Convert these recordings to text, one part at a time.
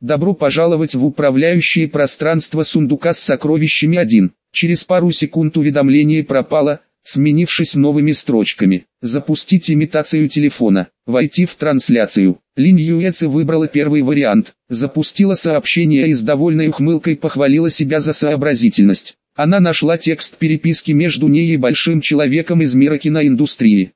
Добро пожаловать в управляющее пространство сундука с сокровищами 1. Через пару секунд уведомление пропало, сменившись новыми строчками. Запустить имитацию телефона. Войти в трансляцию. Линь Юэци выбрала первый вариант. Запустила сообщение и с довольной ухмылкой похвалила себя за сообразительность. Она нашла текст переписки между ней и большим человеком из мира киноиндустрии.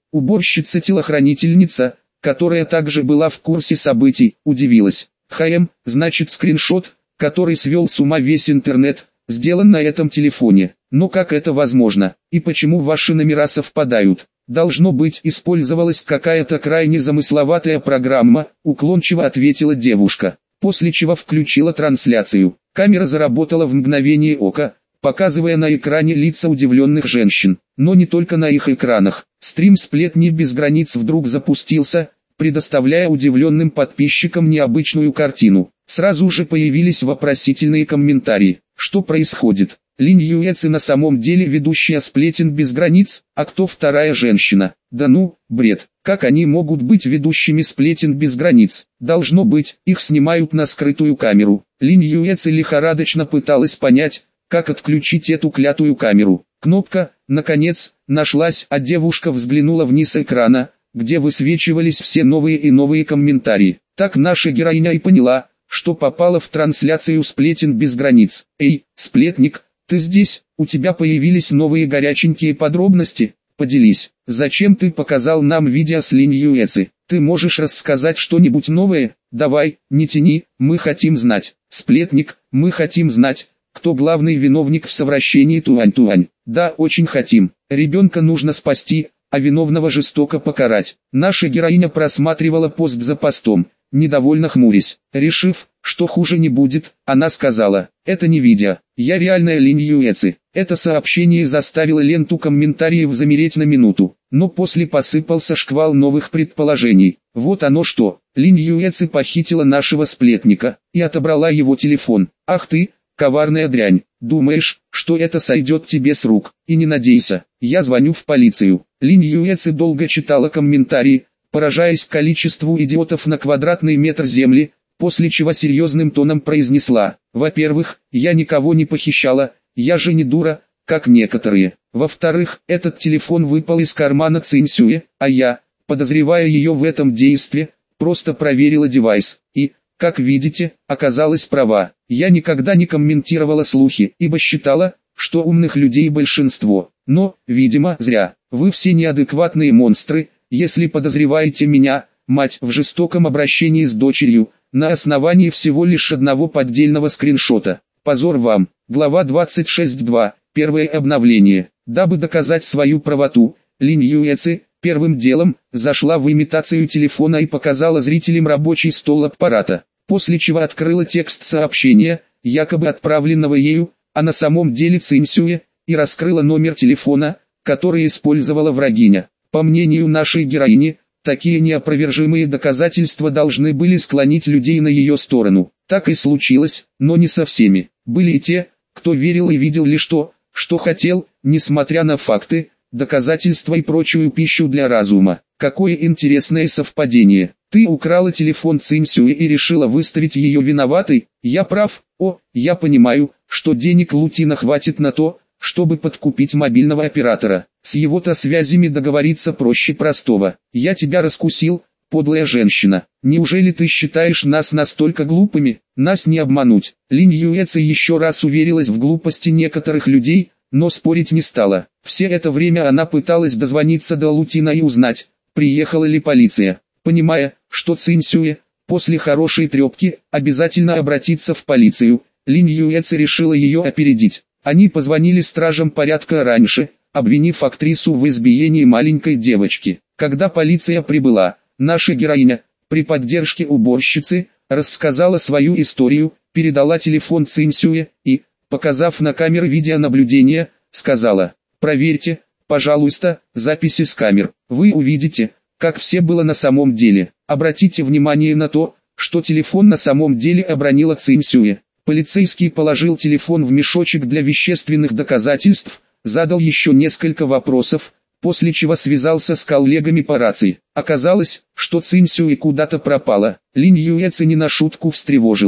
Уборщица-телохранительница, которая также была в курсе событий, удивилась. Значит скриншот, который свел с ума весь интернет, сделан на этом телефоне. Но как это возможно? И почему ваши номера совпадают? Должно быть, использовалась какая-то крайне замысловатая программа, уклончиво ответила девушка. После чего включила трансляцию. Камера заработала в мгновение ока, показывая на экране лица удивленных женщин. Но не только на их экранах. Стрим «Сплетни без границ» вдруг запустился, предоставляя удивленным подписчикам необычную картину. Сразу же появились вопросительные комментарии. Что происходит? Линь Юэци на самом деле ведущая «Сплетен без границ», а кто вторая женщина? Да ну, бред. Как они могут быть ведущими «Сплетен без границ»? Должно быть, их снимают на скрытую камеру. Линь Юэци лихорадочно пыталась понять, как отключить эту клятую камеру. Кнопка, наконец, нашлась, а девушка взглянула вниз экрана, где высвечивались все новые и новые комментарии. Так наша героиня и поняла, что попала в трансляцию «Сплетен без границ». Эй, сплетник, ты здесь? У тебя появились новые горяченькие подробности? Поделись. Зачем ты показал нам видео с Линь Юэци? Ты можешь рассказать что-нибудь новое? Давай, не тяни, мы хотим знать. Сплетник, мы хотим знать, кто главный виновник в совращении Туань-Туань. Да, очень хотим. Ребенка нужно спасти, а виновного жестоко покарать. Наша героиня просматривала пост за постом, недовольно хмурясь. Решив, что хуже не будет, она сказала: «Это не видео, я реальная Линь Юэци». Это сообщение заставило ленту комментариев замереть на минуту, но после посыпался шквал новых предположений. Вот оно что, Линь Юэци похитила нашего сплетника и отобрала его телефон. Ах ты, коварная дрянь, думаешь, что это сойдет тебе с рук? И не надейся, я звоню в полицию. Линь Юэци долго читала комментарии, поражаясь количеству идиотов на квадратный метр земли, после чего серьезным тоном произнесла: во-первых, я никого не похищала, я же не дура, как некоторые. Во-вторых, этот телефон выпал из кармана Цинсюэ, а я, подозревая ее в этом действии, просто проверила девайс, и, как видите, оказалась права. Я никогда не комментировала слухи, ибо считала, что умных людей большинство. Но, видимо, зря. Вы все неадекватные монстры, если подозреваете меня, мать, в жестоком обращении с дочерью, на основании всего лишь одного поддельного скриншота. Позор вам. Глава 26.2. Первое обновление. Дабы доказать свою правоту, Линь Юэци первым делом зашла в имитацию телефона и показала зрителям рабочий стол аппарата, после чего открыла текст сообщения, якобы отправленного ею, а на самом деле Цинсюэ, и раскрыла номер телефона, который использовала врагиня. По мнению нашей героини, такие неопровержимые доказательства должны были склонить людей на ее сторону. Так и случилось, но не со всеми. Были и те, кто верил и видел лишь то, что хотел, несмотря на факты, доказательства и прочую пищу для разума. Какое интересное совпадение. Ты украла телефон Цинсюэ и решила выставить ее виноватой? Я прав? О, я понимаю, что денег Лутина хватит на то, чтобы подкупить мобильного оператора. С его-то связями договориться проще простого. Я тебя раскусил, подлая женщина. Неужели ты считаешь нас настолько глупыми? Нас не обмануть. Линь Юэци еще раз уверилась в глупости некоторых людей, но спорить не стала. Все это время она пыталась дозвониться до Лутина и узнать, приехала ли полиция. Понимая, что Цинсюэ, после хорошей трепки, обязательно обратится в полицию, Линь Юэци решила ее опередить. Они позвонили стражам порядка раньше, обвинив актрису в избиении маленькой девочки. Когда полиция прибыла, наша героиня, при поддержке уборщицы, рассказала свою историю, передала телефон Цинсюэ и, показав на камеры видеонаблюдения, сказала: «Проверьте, пожалуйста, записи с камер. Вы увидите, как все было на самом деле. Обратите внимание на то, что телефон на самом деле обронила Цинсюэ». Полицейский положил телефон в мешочек для вещественных доказательств, задал еще несколько вопросов, после чего связался с коллегами по рации. Оказалось, что Цинсюэ куда-то пропала. Линь Юэци не на шутку встревожилась.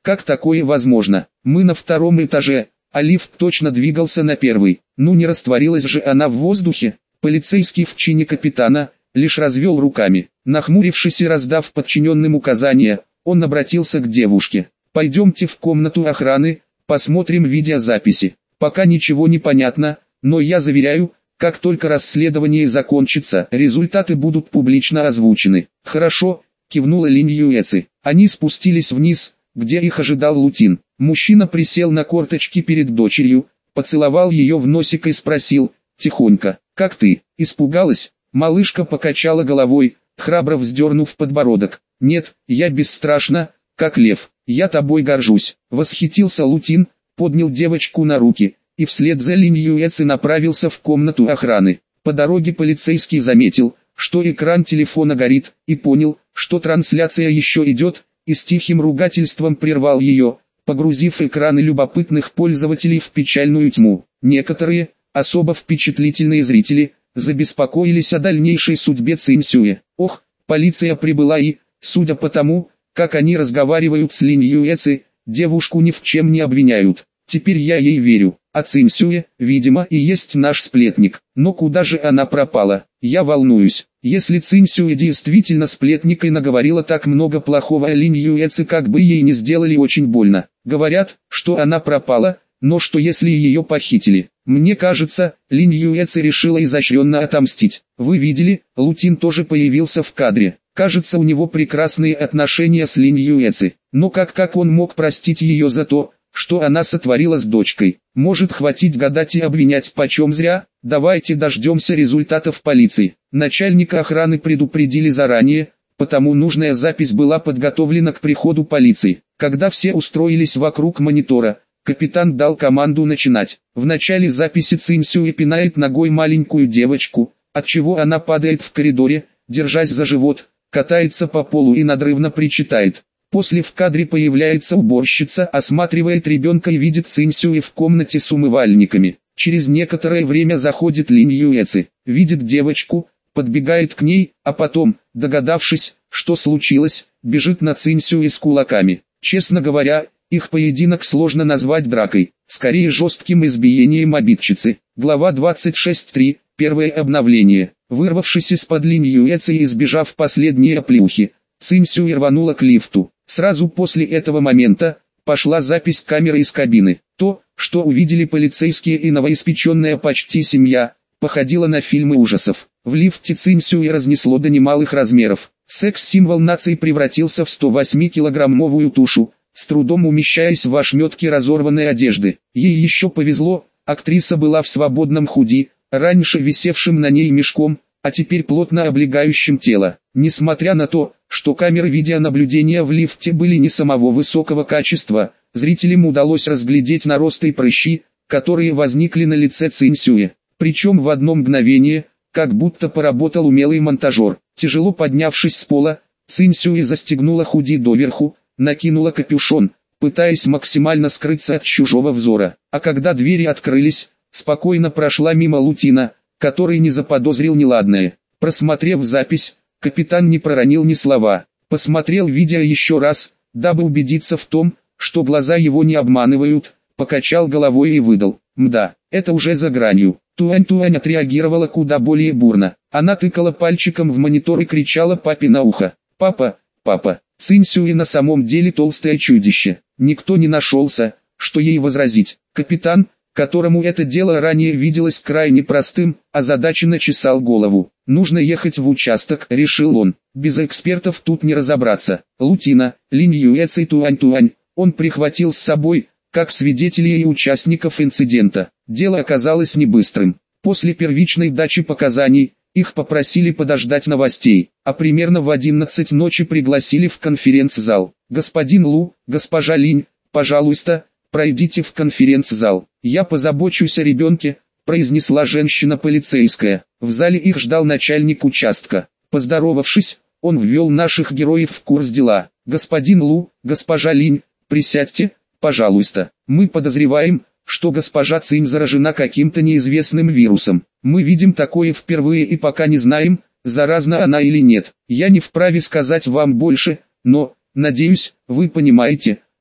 Как такое возможно? Мы на втором этаже, а лифт точно двигался на первый. Ну не растворилась же она в воздухе. Полицейский в чине капитана лишь развел руками. Нахмурившись и раздав подчиненным указания, он обратился к девушке. «Пойдемте в комнату охраны, посмотрим видеозаписи. Пока ничего не понятно, но я заверяю, как только расследование закончится, результаты будут публично озвучены». «Хорошо», кивнула Линь Юэци. Они спустились вниз, где их ожидал Лутин. Мужчина присел на корточки перед дочерью, поцеловал ее в носик и спросил, тихонько: «Как ты, испугалась?» Малышка покачала головой, храбро вздернув подбородок. «Нет, я бесстрашна, как лев, я тобой горжусь». Восхитился Лутин, поднял девочку на руки, и вслед за Линь Юэци направился в комнату охраны. По дороге полицейский заметил, что экран телефона горит, и понял, что трансляция еще идет, и с тихим ругательством прервал ее, погрузив экраны любопытных пользователей в печальную тьму. Некоторые, особо впечатлительные зрители, забеспокоились о дальнейшей судьбе Цинсюэ. Ох, полиция прибыла и, судя по тому, как они разговаривают с Линь Юэци, девушку ни в чем не обвиняют. Теперь я ей верю. А Цинсюэ, видимо, и есть наш сплетник. Но куда же она пропала? Я волнуюсь. Если Цинсюэ действительно сплетник и наговорила так много плохого о Линь Юэци, как бы ей не сделали очень больно. Говорят, что она пропала, но что если ее похитили? Мне кажется, Линь Юэци решила изощренно отомстить. Вы видели, Лутин тоже появился в кадре. Кажется, у него прекрасные отношения с Линь Юэци. Но как он мог простить ее за то, что она сотворила с дочкой? Может хватить гадать и обвинять почем зря? Давайте дождемся результатов полиции. Начальника охраны предупредили заранее, потому нужная запись была подготовлена к приходу полиции. Когда все устроились вокруг монитора, капитан дал команду начинать. В начале записи Цинсюэ пинает ногой маленькую девочку, отчего она падает в коридоре, держась за живот, катается по полу и надрывно причитает. После в кадре появляется уборщица, осматривает ребенка и видит Цинсюэ в комнате с умывальниками. Через некоторое время заходит Линь Юэци, видит девочку, подбегает к ней, а потом, догадавшись, что случилось, бежит на Цинсюэ с кулаками. Честно говоря, их поединок сложно назвать дракой, скорее жестким избиением обидчицы. Глава 26.3. Первое обновление. Вырвавшись из-под Линь Юэци и избежав последней оплеухи, Цинсюэ рванула к лифту. Сразу после этого момента пошла запись камеры из кабины. То, что увидели полицейские и новоиспеченная почти семья, походило на фильмы ужасов. В лифте Цинсюэ разнесло до немалых размеров. Секс-символ нации превратился в 108-килограммовую тушу, с трудом умещаясь в ошметки разорванной одежды. Ей еще повезло, актриса была в свободном худи, раньше висевшим на ней мешком, а теперь плотно облегающим тело. Несмотря на то, что камеры видеонаблюдения в лифте были не самого высокого качества, зрителям удалось разглядеть наросты и прыщи, которые возникли на лице Цинсюэ. Причем в одно мгновение, как будто поработал умелый монтажер. Тяжело поднявшись с пола, Цинсюэ застегнула худи доверху, накинула капюшон, пытаясь максимально скрыться от чужого взора. А когда двери открылись, спокойно прошла мимо Лутина, который не заподозрил неладное. Просмотрев запись, капитан не проронил ни слова. Посмотрел видео еще раз, дабы убедиться в том, что глаза его не обманывают, покачал головой и выдал: «Мда, это уже за гранью». Туань отреагировала куда более бурно. Она тыкала пальчиком в монитор и кричала папе на ухо: «Папа, папа». Цинсюэ на самом деле толстое чудище. Никто не нашелся, что ей возразить. Капитан, которому это дело ранее виделось крайне простым, озадаченно чесал голову. «Нужно ехать в участок», — решил он. «Без экспертов тут не разобраться». Лутина, Линь Юэци и Туань он прихватил с собой, как свидетелей и участников инцидента. Дело оказалось не быстрым. После первичной дачи показаний, их попросили подождать новостей, а примерно в 11 ночи пригласили в конференц-зал. «Господин Лу, госпожа Линь, пожалуйста, пройдите в конференц-зал. Я позабочусь о ребенке», — произнесла женщина-полицейская. В зале их ждал начальник участка. Поздоровавшись, он ввел наших героев в курс дела. «Господин Лу, госпожа Линь, присядьте, пожалуйста. Мы подозреваем, что госпожа Цинь заражена каким-то неизвестным вирусом. Мы видим такое впервые и пока не знаем, заразна она или нет. Я не вправе сказать вам больше, но, надеюсь, вы понимаете,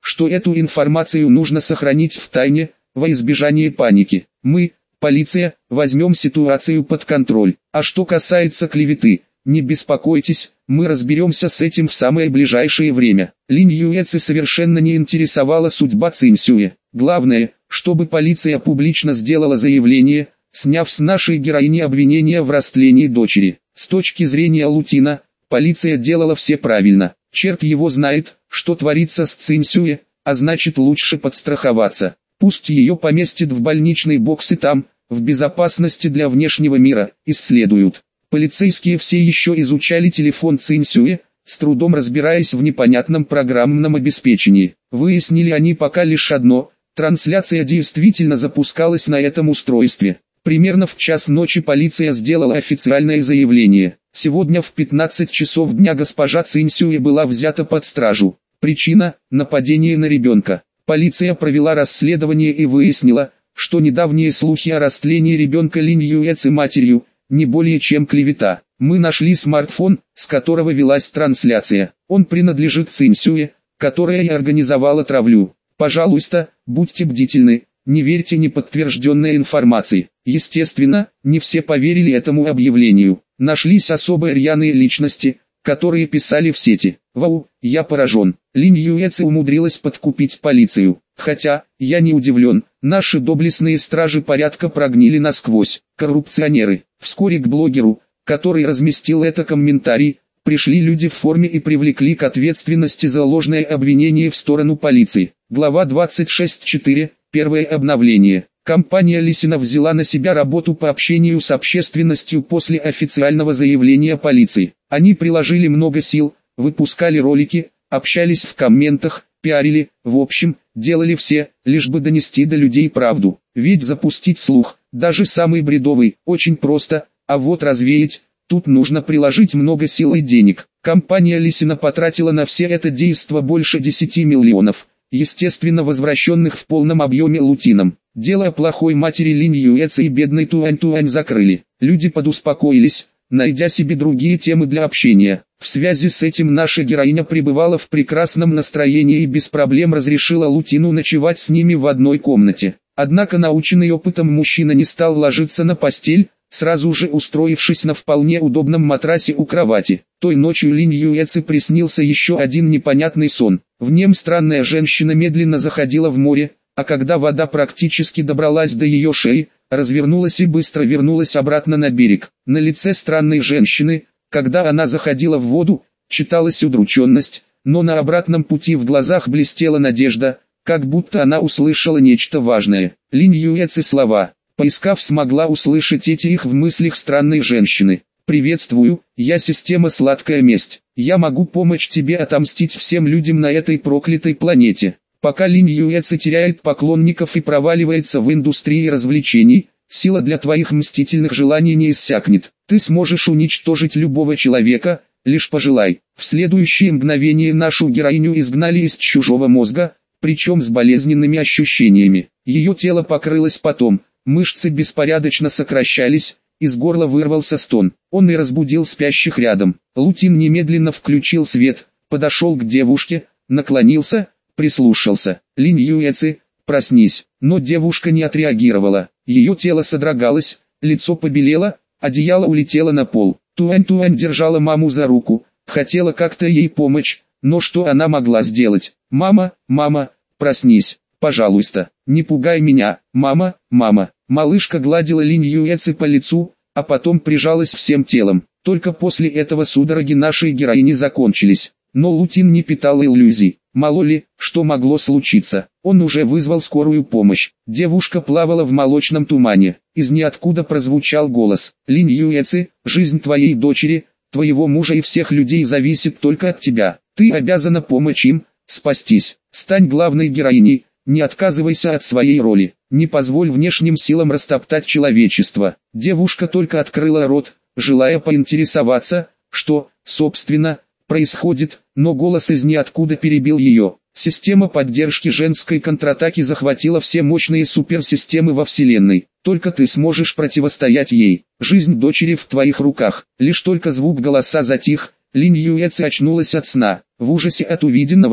что эту информацию нужно сохранить в тайне, во избежание паники. Мы, полиция, возьмем ситуацию под контроль. А что касается клеветы, не беспокойтесь, мы разберемся с этим в самое ближайшее время. Линь Юэци совершенно не интересовала судьба Цинь Сюэ. Главное, чтобы полиция публично сделала заявление, сняв с нашей героини обвинения в растлении дочери. С точки зрения Лутина, полиция делала все правильно. Черт его знает, что творится с Цинь Сюэ, а значит лучше подстраховаться. Пусть ее поместят в больничный бокс и там, в безопасности для внешнего мира, исследуют. Полицейские все еще изучали телефон Цинь Сюэ, с трудом разбираясь в непонятном программном обеспечении. Выяснили они пока лишь одно: трансляция действительно запускалась на этом устройстве. Примерно в час ночи полиция сделала официальное заявление. Сегодня в 15 часов дня госпожа Цинь Сюэ была взята под стражу. Причина – нападение на ребенка. Полиция провела расследование и выяснила, что недавние слухи о растлении ребенка Линь Юэци матерью – не более чем клевета. Мы нашли смартфон, с которого велась трансляция. Он принадлежит Цинь Сюэ, которая и организовала травлю. Пожалуйста, будьте бдительны, не верьте неподтвержденной информации. Естественно, не все поверили этому объявлению. Нашлись особо рьяные личности, которые писали в сети: «Вау, я поражен, Линь Юэци умудрилась подкупить полицию. Хотя, я не удивлен, наши доблестные стражи порядка прогнили насквозь, коррупционеры». Вскоре к блогеру, который разместил это комментарий, пришли люди в форме и привлекли к ответственности за ложное обвинение в сторону полиции. Глава 26.4. Первое обновление. Компания Лисина взяла на себя работу по общению с общественностью после официального заявления полиции. Они приложили много сил, выпускали ролики, общались в комментах, пиарили, в общем, делали все, лишь бы донести до людей правду. Ведь запустить слух, даже самый бредовый, очень просто, а вот развеять, тут нужно приложить много сил и денег. Компания Лисина потратила на все это действо больше 10 миллионов, естественно возвращенных в полном объеме Лутином. Дело о плохой матери Линь Юэци и бедной Туань закрыли. Люди подуспокоились, найдя себе другие темы для общения. В связи с этим наша героиня пребывала в прекрасном настроении и без проблем разрешила Лутину ночевать с ними в одной комнате. Однако наученный опытом мужчина не стал ложиться на постель, сразу же устроившись на вполне удобном матрасе у кровати. Той ночью Линь Юэци приснился еще один непонятный сон. В нем странная женщина медленно заходила в море, а когда вода практически добралась до ее шеи, развернулась и быстро вернулась обратно на берег. На лице странной женщины, когда она заходила в воду, читалась удрученность, но на обратном пути в глазах блестела надежда, как будто она услышала нечто важное. Линь Юэци слова, поискав, смогла услышать эти их в мыслях странной женщины. «Приветствую, я система Сладкая Месть. Я могу помочь тебе отомстить всем людям на этой проклятой планете». Пока Линь Юэци теряет поклонников и проваливается в индустрии развлечений, сила для твоих мстительных желаний не иссякнет. Ты сможешь уничтожить любого человека, лишь пожелай. В следующее мгновение нашу героиню изгнали из чужого мозга, причем с болезненными ощущениями. Ее тело покрылось потом, мышцы беспорядочно сокращались, из горла вырвался стон. Он и разбудил спящих рядом. Лутин немедленно включил свет, подошел к девушке, наклонился, прислушался. «Линь Юэци, проснись». Но девушка не отреагировала. Ее тело содрогалось, лицо побелело, одеяло улетело на пол. Туань держала маму за руку, хотела как-то ей помочь, но что она могла сделать? «Мама, проснись, пожалуйста, не пугай меня, мама». Малышка гладила Линь Юэци по лицу, а потом прижалась всем телом. Только после этого судороги нашей героини закончились. Но Лутин не питал иллюзий. Мало ли, что могло случиться. Он уже вызвал скорую помощь. Девушка плавала в молочном тумане. Из ниоткуда прозвучал голос. «Линь Юэци, жизнь твоей дочери, твоего мужа и всех людей зависит только от тебя. Ты обязана помочь им, спастись. Стань главной героиней, не отказывайся от своей роли. Не позволь внешним силам растоптать человечество». Девушка только открыла рот, желая поинтересоваться, что, собственно, происходит, но голос из ниоткуда перебил ее. Система поддержки женской контратаки захватила все мощные суперсистемы во Вселенной. Только ты сможешь противостоять ей. Жизнь дочери в твоих руках. Лишь только звук голоса затих, Линь Юэци очнулась от сна. В ужасе от увиденного,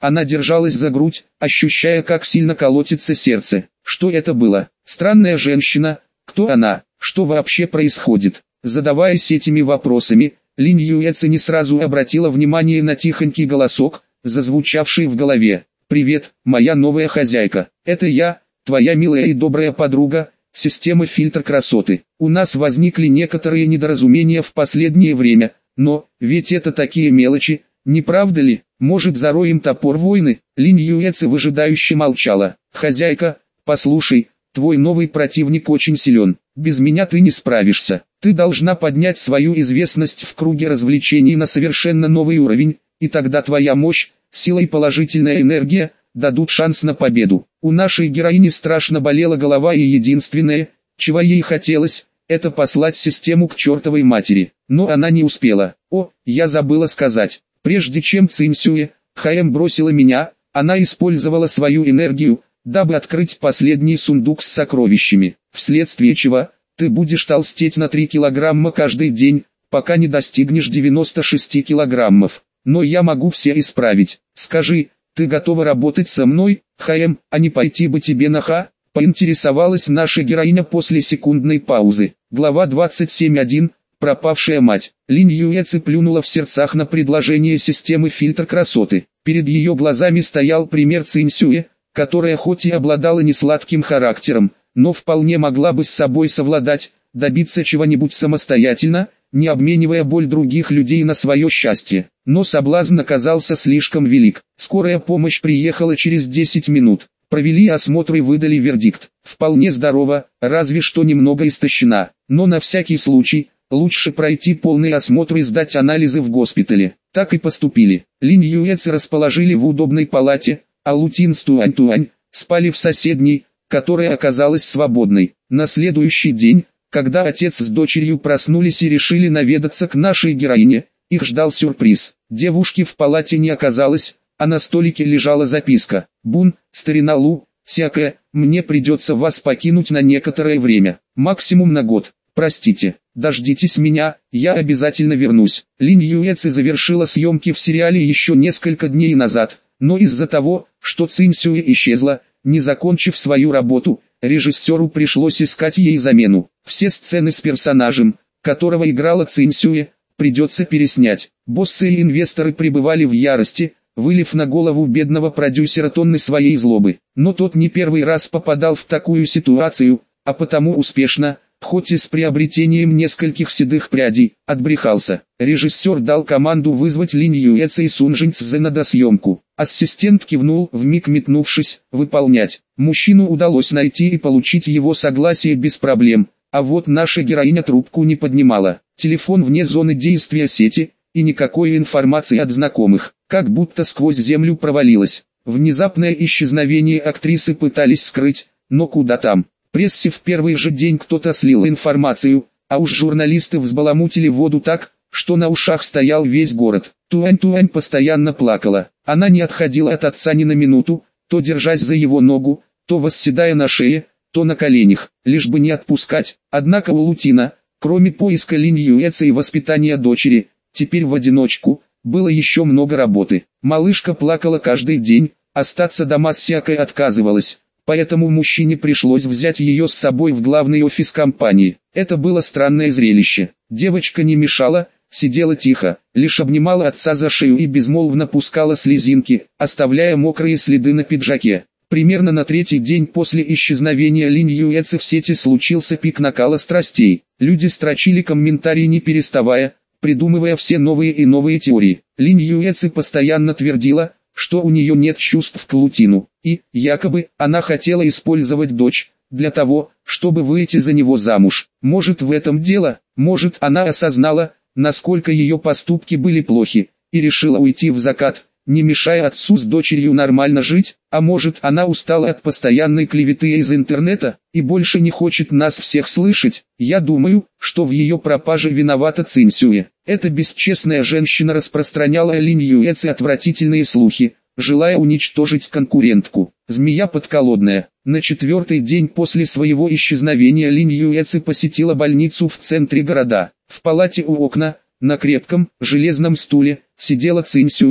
Она держалась за грудь, ощущая, как сильно колотится сердце. Что это было? Странная женщина. Кто она? Что вообще происходит? Задаваясь этими вопросами, Линь Юэци не сразу обратила внимание на тихонький голосок, зазвучавший в голове. «Привет, моя новая хозяйка. Это я, твоя милая и добрая подруга, система фильтр красоты. У нас возникли некоторые недоразумения в последнее время, но, ведь это такие мелочи, не правда ли? Может, зароем топор войны?» Линь Юэци выжидающе молчала. «Хозяйка, послушай, твой новый противник очень силен. Без меня ты не справишься. Ты должна поднять свою известность в круге развлечений на совершенно новый уровень, и тогда твоя мощь, сила и положительная энергия дадут шанс на победу». У нашей героини страшно болела голова, и единственное, чего ей хотелось, это послать систему к чертовой матери. Но она не успела. О, я забыла сказать. Прежде чем Цинсюэ Хаэм бросила меня, она использовала свою энергию, дабы открыть последний сундук с сокровищами, вследствие чего ты будешь толстеть на 3 килограмма каждый день, пока не достигнешь 96 килограммов. Но я могу все исправить. Скажи, ты готова работать со мной, Хаэм, а не пойти бы тебе на ха? Поинтересовалась наша героиня после секундной паузы. Глава 27.1. Пропавшая мать. Линь Юэци плюнула в сердцах на предложение системы фильтр красоты. Перед ее глазами стоял пример Цинсюэ, которая хоть и обладала несладким характером, но вполне могла бы с собой совладать, добиться чего-нибудь самостоятельно, не обменивая боль других людей на свое счастье. Но соблазн оказался слишком велик. Скорая помощь приехала через 10 минут. Провели осмотр и выдали вердикт. Вполне здорова, разве что немного истощена. Но на всякий случай, лучше пройти полный осмотр и сдать анализы в госпитале. Так и поступили. Линь Юэци расположили в удобной палате, а Лутин с Туань-Туань спали в соседней, которая оказалась свободной. На следующий день, когда отец с дочерью проснулись и решили наведаться к нашей героине, их ждал сюрприз. Девушки в палате не оказалось, а на столике лежала записка. «Бун, старина Лу, всякое, мне придется вас покинуть на некоторое время, максимум на год. Простите, дождитесь меня, я обязательно вернусь». Линь Юэци завершила съемки в сериале еще несколько дней назад, но из-за того, что Цинсюэ исчезла, не закончив свою работу, режиссеру пришлось искать ей замену. Все сцены с персонажем, которого играла Цинсюэ, придется переснять. Боссы и инвесторы пребывали в ярости, вылив на голову бедного продюсера тонны своей злобы. Но тот не первый раз попадал в такую ситуацию, а потому успешно, хоть и с приобретением нескольких седых прядей, отбрехался. Режиссер дал команду вызвать Линь Юэци и Сун Жиньцзэ на досъемку. Ассистент кивнул, вмиг метнувшись, выполнять. Мужчину удалось найти и получить его согласие без проблем, а вот наша героиня трубку не поднимала. Телефон вне зоны действия сети, и никакой информации от знакомых, как будто сквозь землю провалилась. Внезапное исчезновение актрисы пытались скрыть, но куда там. Прессе в первый же день кто-то слил информацию, а уж журналисты взбаламутили воду так, что на ушах стоял весь город. Туань-Туань постоянно плакала. Она не отходила от отца ни на минуту, то держась за его ногу, то восседая на шее, то на коленях, лишь бы не отпускать. Однако у Лутина, кроме поиска Линь Юэци и воспитания дочери, теперь в одиночку, было еще много работы. Малышка плакала каждый день, остаться дома всякой отказывалась, поэтому мужчине пришлось взять ее с собой в главный офис компании. Это было странное зрелище. Девочка не мешала, сидела тихо, лишь обнимала отца за шею и безмолвно пускала слезинки, оставляя мокрые следы на пиджаке. Примерно на третий день после исчезновения Линь Юэци в сети случился пик накала страстей. Люди строчили комментарии не переставая, придумывая все новые и новые теории. Линь Юэци постоянно твердила, что у нее нет чувств к Лутину, и, якобы, она хотела использовать дочь, для того, чтобы выйти за него замуж. Может, в этом дело, может, она осознала, насколько ее поступки были плохи, и решила уйти в закат, не мешая отцу с дочерью нормально жить, а может, она устала от постоянной клеветы из интернета, и больше не хочет нас всех слышать. Я думаю, что в ее пропаже виновата Цинсюэ. Эта бесчестная женщина распространяла о Линь Юэци отвратительные слухи, желая уничтожить конкурентку. Змея подколодная. На 4-й день после своего исчезновения Линь Юэци посетила больницу в центре города. В палате у окна, на крепком, железном стуле, сидела Цинсюэ,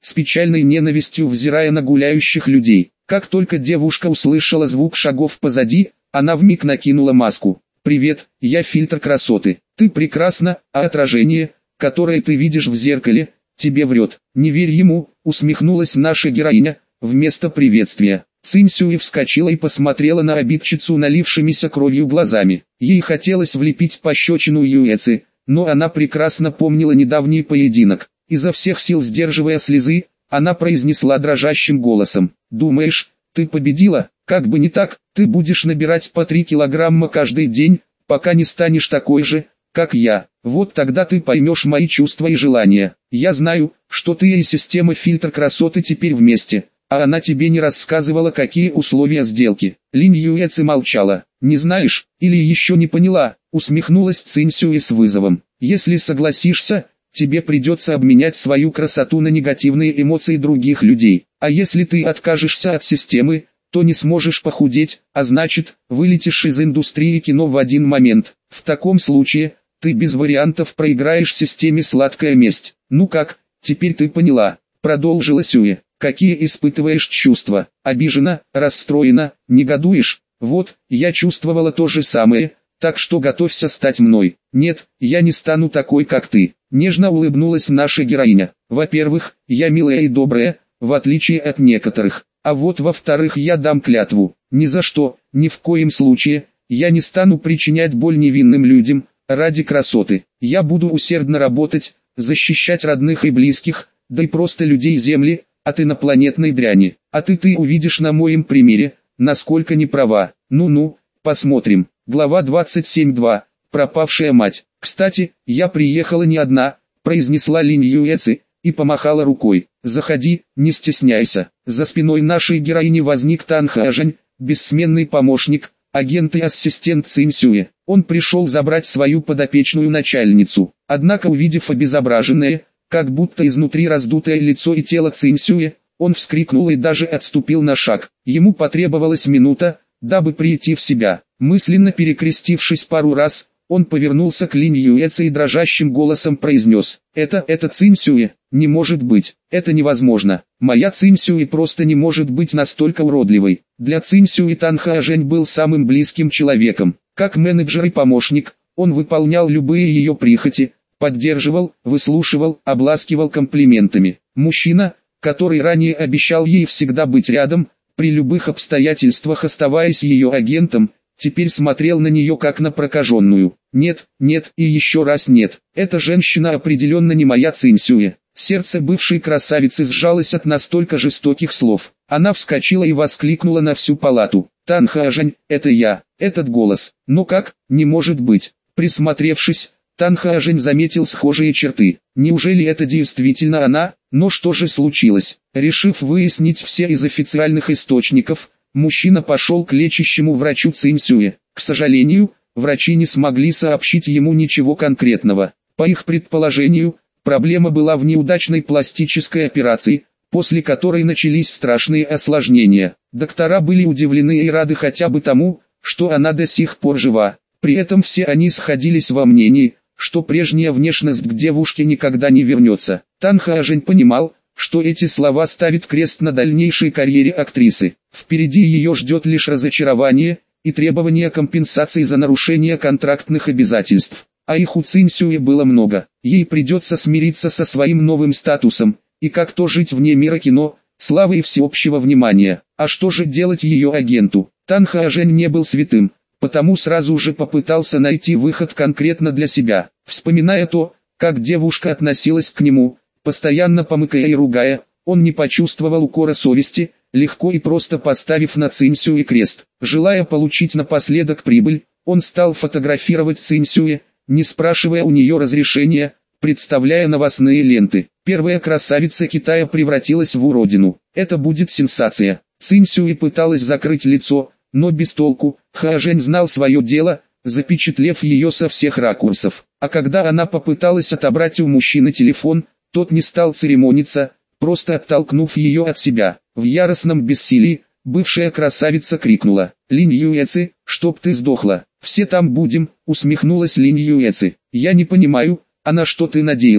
с печальной ненавистью взирая на гуляющих людей. Как только девушка услышала звук шагов позади, она вмиг накинула маску. «Привет, я фильтр красоты. Ты прекрасна, а отражение, которое ты видишь в зеркале, тебе врет». «Не верь ему», усмехнулась наша героиня, вместо приветствия. Цинь Сюэ вскочила и посмотрела на обидчицу налившимися кровью глазами. Ей хотелось влепить пощечину Юэци, но она прекрасно помнила недавний поединок. Изо всех сил сдерживая слезы, она произнесла дрожащим голосом: «Думаешь, ты победила? Как бы не так, ты будешь набирать по 3 килограмма каждый день, пока не станешь такой же, как я. Вот тогда ты поймешь мои чувства и желания. Я знаю, что ты и система фильтр красоты теперь вместе, а она тебе не рассказывала, какие условия сделки». Линь Юэци молчала. «Не знаешь, или еще не поняла?» усмехнулась Цинь Сюэ с вызовом. «Если согласишься, тебе придется обменять свою красоту на негативные эмоции других людей. А если ты откажешься от системы, то не сможешь похудеть, а значит, вылетишь из индустрии кино в один момент. В таком случае, ты без вариантов проиграешь системе «Сладкая месть». Ну как, теперь ты поняла?» продолжила Сюэ. «Какие испытываешь чувства? Обижена, расстроена, негодуешь?» «Вот, я чувствовала то же самое, так что готовься стать мной». «Нет, я не стану такой, как ты», нежно улыбнулась наша героиня. «Во-первых, я милая и добрая, в отличие от некоторых. А вот во-вторых, я дам клятву. Ни за что, ни в коем случае, я не стану причинять боль невинным людям, ради красоты. Я буду усердно работать, защищать родных и близких, да и просто людей Земли, от инопланетной дряни. А ты увидишь на моем примере, насколько не права. Ну-ну, посмотрим». Глава 27.2. Пропавшая мать. «Кстати, я приехала не одна», произнесла Линь Юэци и помахала рукой. «Заходи, не стесняйся». За спиной нашей героини возник Тан Хаожень, бессменный помощник, агент и ассистент Цинь Сюэ. Он пришел забрать свою подопечную начальницу. Однако, увидев обезображенное, как будто изнутри раздутое лицо и тело Цинь Сюэ, он вскрикнул и даже отступил на шаг. Ему потребовалась минута, дабы прийти в себя. Мысленно перекрестившись пару раз, он повернулся к Линь Юэци и дрожащим голосом произнес: «Это Цинь Сюэ, не может быть, это невозможно. Моя Цинь Сюэ просто не может быть настолько уродливой». Для Цинь Сюэ Тан Хаожень был самым близким человеком. Как менеджер и помощник, он выполнял любые ее прихоти, поддерживал, выслушивал, обласкивал комплиментами. Мужчина, который ранее обещал ей всегда быть рядом, при любых обстоятельствах оставаясь ее агентом, теперь смотрел на нее как на прокаженную. «Нет, нет и еще раз нет, эта женщина определенно не моя Цинь Сюэ». Сердце бывшей красавицы сжалось от настолько жестоких слов. Она вскочила и воскликнула на всю палату: «Тан Хаожень, это я, этот голос, ну как, не может быть». Присмотревшись, Тан Хаожень заметил схожие черты. Неужели это действительно она? Но что же случилось? Решив выяснить все из официальных источников, мужчина пошел к лечащему врачу Цинь Сюэ. К сожалению, врачи не смогли сообщить ему ничего конкретного. По их предположению, проблема была в неудачной пластической операции, после которой начались страшные осложнения. Доктора были удивлены и рады хотя бы тому, что она до сих пор жива. При этом все они сходились во мнении, что прежняя внешность к девушке никогда не вернется. Тан Хаожень понимал, что эти слова ставят крест на дальнейшей карьере актрисы. Впереди ее ждет лишь разочарование и требование компенсации за нарушение контрактных обязательств. А их у Цинь Сюэ было много. Ей придется смириться со своим новым статусом, и как-то жить вне мира кино, славы и всеобщего внимания. А что же делать ее агенту? Тан Хаожень не был святым, потому сразу же попытался найти выход конкретно для себя. Вспоминая то, как девушка относилась к нему, постоянно помыкая и ругая, он не почувствовал укора совести, легко и просто поставив на Цинь Сюэ крест. Желая получить напоследок прибыль, он стал фотографировать Цинь Сюэ, не спрашивая у нее разрешения, представляя новостные ленты. Первая красавица Китая превратилась в уродину. Это будет сенсация. Цинь Сюэ пыталась закрыть лицо, но без толку. Хаожень знал свое дело, запечатлев ее со всех ракурсов. А когда она попыталась отобрать у мужчины телефон, тот не стал церемониться, просто оттолкнув ее от себя. В яростном бессилии, бывшая красавица крикнула: «Линь Юэци, чтоб ты сдохла! Все там будем!» Усмехнулась Линь Юэци. «Я не понимаю, а на что ты надеялась?»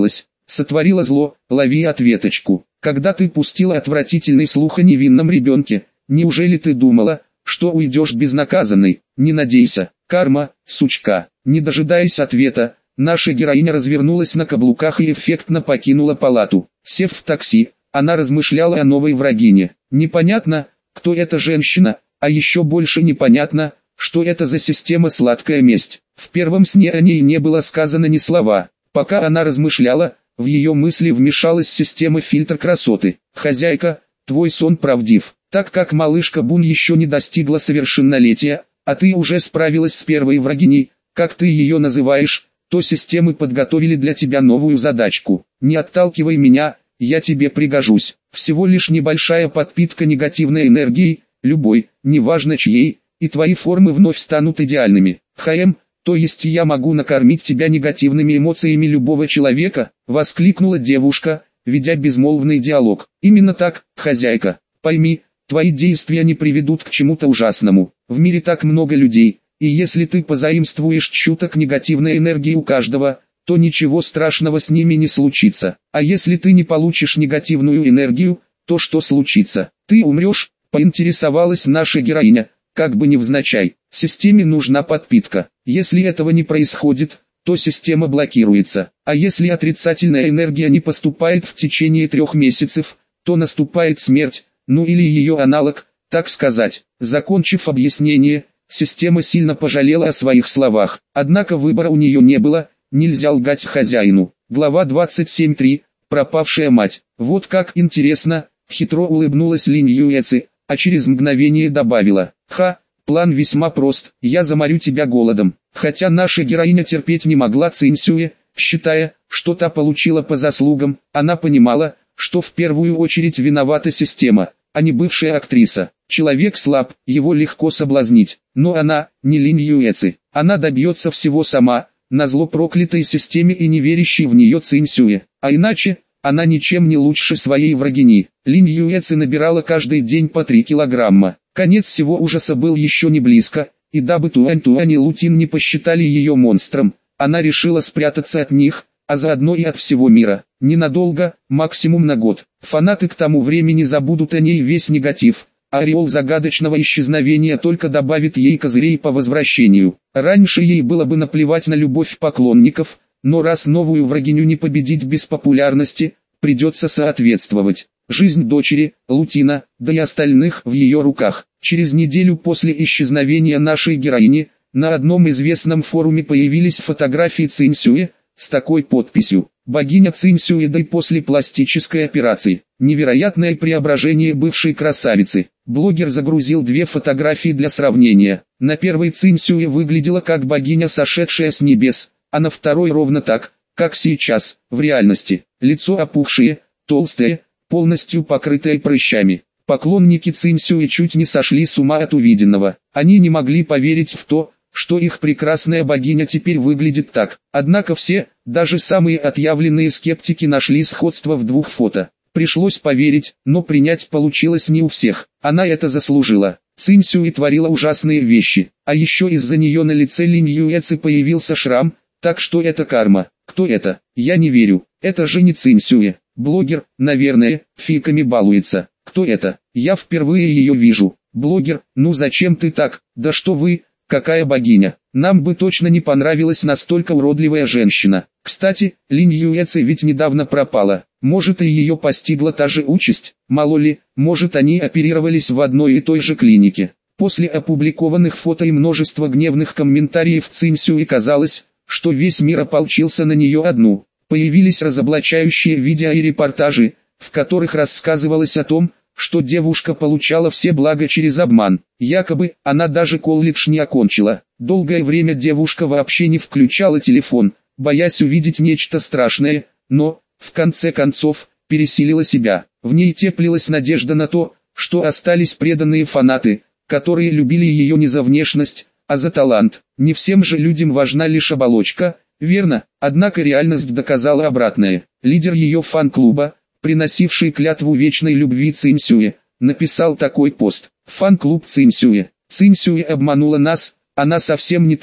сотворила зло, лови ответочку. Когда ты пустила отвратительный слух о невинном ребенке, неужели ты думала, что уйдешь безнаказанной? Не надейся, карма, сучка. Не дожидаясь ответа, наша героиня развернулась на каблуках и эффектно покинула палату. Сев в такси, она размышляла о новой врагине. Непонятно, кто эта женщина, а еще больше непонятно, что это за система «Сладкая месть». В первом сне о ней не было сказано ни слова. Пока она размышляла, в ее мысли вмешалась система «Фильтр красоты». «Хозяйка, твой сон правдив. Так как малышка Бун еще не достигла совершеннолетия, а ты уже справилась с первой врагиней, как ты ее называешь, то системы подготовили для тебя новую задачку. Не отталкивай меня, я тебе пригожусь. Всего лишь небольшая подпитка негативной энергией, любой, неважно чьей, и твои формы вновь станут идеальными. То есть я могу накормить тебя негативными эмоциями любого человека?» — воскликнула девушка, ведя безмолвный диалог. «Именно так, хозяйка. Пойми, твои действия не приведут к чему-то ужасному. В мире так много людей, и если ты позаимствуешь чуток негативной энергии у каждого, то ничего страшного с ними не случится. А если ты не получишь негативную энергию, то что случится? Ты умрешь?» — поинтересовалась наша героиня, как бы невзначай. Системе нужна подпитка. Если этого не происходит, то система блокируется. А если отрицательная энергия не поступает в течение 3 месяцев, то наступает смерть, ну или ее аналог, так сказать. Закончив объяснение, система сильно пожалела о своих словах. Однако выбора у нее не было, нельзя лгать хозяину. Глава 27.3. Пропавшая мать. Вот как интересно, хитро улыбнулась Линь Юэци, а через мгновение добавила: план весьма прост, я заморю тебя голодом. Хотя наша героиня терпеть не могла Цинсюэ, считая, что та получила по заслугам, она понимала, что в первую очередь виновата система, а не бывшая актриса. Человек слаб, его легко соблазнить, но она, не Линь Юэци, она добьется всего сама, назло проклятой системе и не верящей в нее Цинсюэ, а иначе, она ничем не лучше своей врагини. Линь Юэци набирала каждый день по 3 килограмма. Конец всего ужаса был еще не близко, и дабы Туань-Туань и Лутин не посчитали ее монстром, она решила спрятаться от них, а заодно и от всего мира. Ненадолго, максимум на год. Фанаты к тому времени забудут о ней весь негатив, а ореол загадочного исчезновения только добавит ей козырей по возвращению. Раньше ей было бы наплевать на любовь поклонников, но раз новую врагиню не победить без популярности, придется соответствовать. Жизнь дочери, Лутина, да и остальных в ее руках. Через неделю после исчезновения нашей героини, на одном известном форуме появились фотографии Цинсюэ, с такой подписью: «Богиня Цинсюэ Дай после пластической операции. Невероятное преображение бывшей красавицы». Блогер загрузил 2 фотографии для сравнения. На первой Цинсюэ выглядела как богиня, сошедшая с небес, а на второй ровно так, как сейчас, в реальности. Лицо опухшее, толстое, полностью покрытое прыщами. Поклонники Цинсюэ чуть не сошли с ума от увиденного. Они не могли поверить в то, что их прекрасная богиня теперь выглядит так. Однако все, даже самые отъявленные скептики, нашли сходство в 2 фото. Пришлось поверить, но принять получилось не у всех. Она это заслужила. Цинсюэ творила ужасные вещи, а еще из-за нее на лице Линь Юэци появился шрам, так что это карма. Кто это? Я не верю. Это же не Цинсюэ. Блогер, наверное, фиками балуется. Кто это? Я впервые ее вижу. Блогер, ну зачем ты так? Да что вы, какая богиня? Нам бы точно не понравилась настолько уродливая женщина. Кстати, Линь Юэци ведь недавно пропала. Может, и ее постигла та же участь? Мало ли, может, они оперировались в одной и той же клинике. После опубликованных фото и множества гневных комментариев Цинсюэ казалось, что весь мир ополчился на нее одну. Появились разоблачающие видео и репортажи, в которых рассказывалось о том, что девушка получала все блага через обман. Якобы, она даже колледж не окончила. Долгое время девушка вообще не включала телефон, боясь увидеть нечто страшное, но, в конце концов, пересилила себя. В ней теплилась надежда на то, что остались преданные фанаты, которые любили ее не за внешность, а за талант. Не всем же людям важна лишь оболочка, верно? Однако реальность доказала обратное. Лидер ее фан-клуба, приносивший клятву вечной любви Цинсюэ, написал такой пост: «Фан-клуб Цинсюэ. Цинсюэ обманула нас, она совсем не та,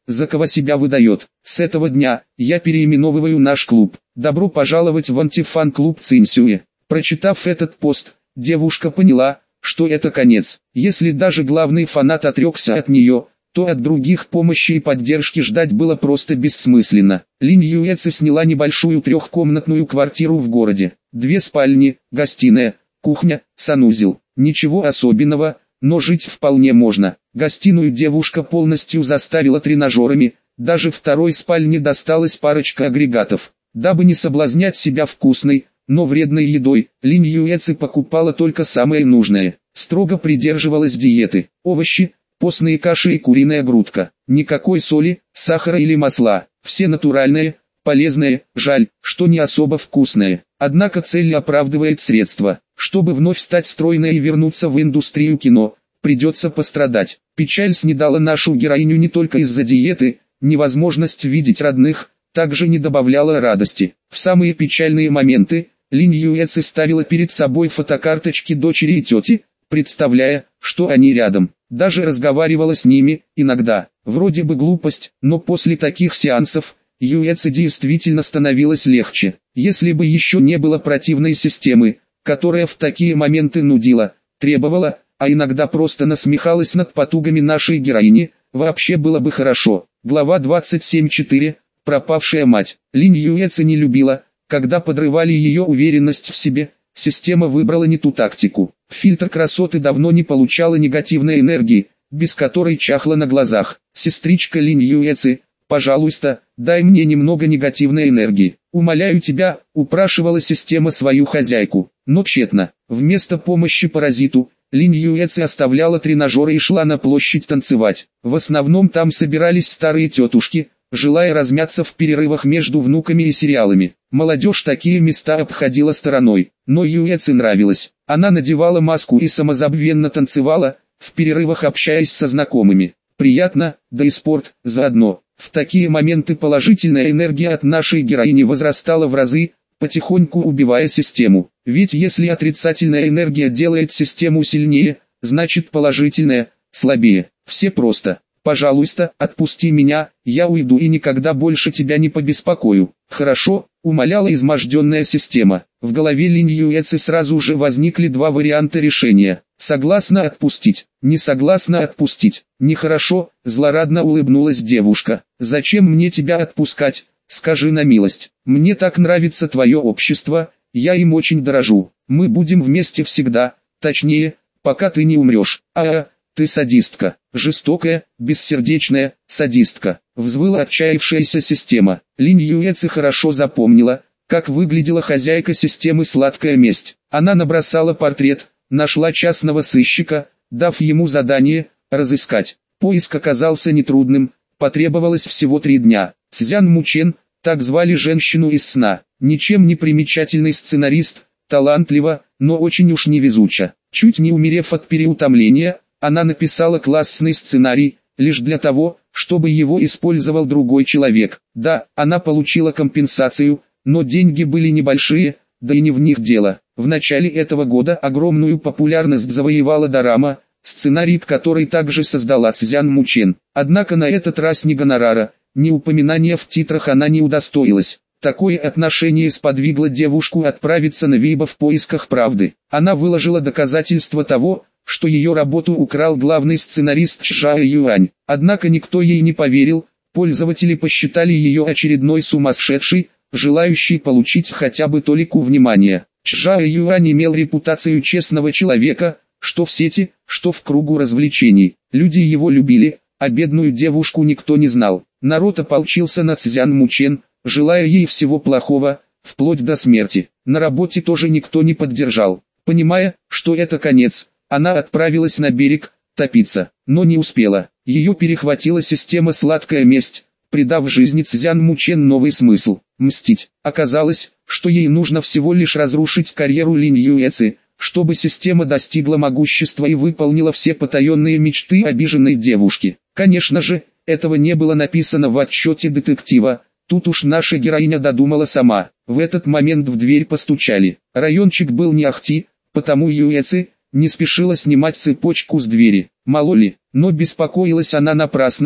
за кого себя выдает. С этого дня я переименовываю наш клуб. Добро пожаловать в антифан-клуб Цинсюэ. Прочитав этот пост, девушка поняла, что это конец. Если даже главный фанат отрекся от нее, то от других помощи и поддержки ждать было просто бессмысленно. Линь Юэци сняла небольшую трехкомнатную квартиру в городе. 2 спальни, гостиная, кухня, санузел. Ничего особенного, но жить вполне можно. Гостиную девушка полностью заставила тренажерами, даже второй спальне досталась парочка агрегатов. Дабы не соблазнять себя вкусной, но вредной едой, Линь Юэци покупала только самое нужное. Строго придерживалась диеты: овощи, постные каши и куриная грудка. Никакой соли, сахара или масла. Все натуральное, полезное, жаль, что не особо вкусное. Однако цель оправдывает средства. Чтобы вновь стать стройной и вернуться в индустрию кино, придется пострадать. Печаль снедала нашу героиню не только из-за диеты, невозможность видеть родных также не добавляла радости. В самые печальные моменты Линь Юэци ставила перед собой фотокарточки дочери и тети, представляя, что они рядом. Даже разговаривала с ними, иногда. Вроде бы глупость, но после таких сеансов Юэци действительно становилось легче. Если бы еще не было противной системы, которая в такие моменты нудила, требовала, а иногда просто насмехалась над потугами нашей героини, вообще было бы хорошо. Глава 27.4. Пропавшая мать. Линь Юэци не любила, когда подрывали ее уверенность в себе. Система выбрала не ту тактику. Фильтр красоты давно не получала негативной энергии, без которой чахла на глазах. Сестричка Линь Юэци, пожалуйста, дай мне немного негативной энергии. Умоляю тебя, упрашивала система свою хозяйку. Но тщетно. Вместо помощи паразиту, Линь Юэци оставляла тренажеры и шла на площадь танцевать. В основном там собирались старые тетушки, желая размяться в перерывах между внуками и сериалами. Молодежь такие места обходила стороной, но Юэци нравилось. Она надевала маску и самозабвенно танцевала, в перерывах общаясь со знакомыми. Приятно, да и спорт, заодно. В такие моменты положительная энергия от нашей героини возрастала в разы, потихоньку убивая систему. Ведь если отрицательная энергия делает систему сильнее, значит положительная – слабее. Все просто. Пожалуйста, отпусти меня, я уйду и никогда больше тебя не побеспокою. Хорошо, умоляла изможденная система. В голове Линь Юэци сразу же возникли 2 варианта решения. Согласна отпустить, не согласна отпустить. Нехорошо, злорадно улыбнулась девушка. Зачем мне тебя отпускать, скажи на милость. Мне так нравится твое общество, я им очень дорожу. Мы будем вместе всегда, точнее, пока ты не умрешь. Ты садистка, жестокая, бессердечная, садистка, взвыла отчаявшаяся система. Линь Юэци хорошо запомнила, как выглядела хозяйка системы «Сладкая месть». Она набросала портрет, нашла частного сыщика, дав ему задание разыскать. Поиск оказался нетрудным, потребовалось всего 3 дня. Цзян Мучен, так звали женщину из сна, ничем не примечательный сценарист, талантлива, но очень уж невезуча. Чуть не умерев от переутомления, она написала классный сценарий, лишь для того, чтобы его использовал другой человек. Да, она получила компенсацию, но деньги были небольшие, да и не в них дело. В начале этого года огромную популярность завоевала дорама, сценарий которой также создала Цзян Мучен. Однако на этот раз ни гонорара, ни упоминания в титрах она не удостоилась. Такое отношение сподвигло девушку отправиться на Weibo в поисках правды. Она выложила доказательства того, что ее работу украл главный сценарист Чжао Юань. Однако никто ей не поверил, пользователи посчитали ее очередной сумасшедшей, желающей получить хотя бы толику внимания. Чжао Юань имел репутацию честного человека, что в сети, что в кругу развлечений. Люди его любили, а бедную девушку никто не знал. Народ ополчился на Цзян Мучен, желая ей всего плохого, вплоть до смерти. На работе тоже никто не поддержал. Понимая, что это конец, она отправилась на берег, топиться, но не успела. Ее перехватила система «Сладкая месть», придав жизни Цзян Мучен новый смысл – мстить. Оказалось, что ей нужно всего лишь разрушить карьеру Линь Юэци, чтобы система достигла могущества и выполнила все потаенные мечты обиженной девушки. Конечно же, этого не было написано в отчете детектива, тут уж наша героиня додумала сама. В этот момент в дверь постучали. Райончик был не ахти, потому Юэци не спешила снимать цепочку с двери. Мало ли, но беспокоилась она напрасно,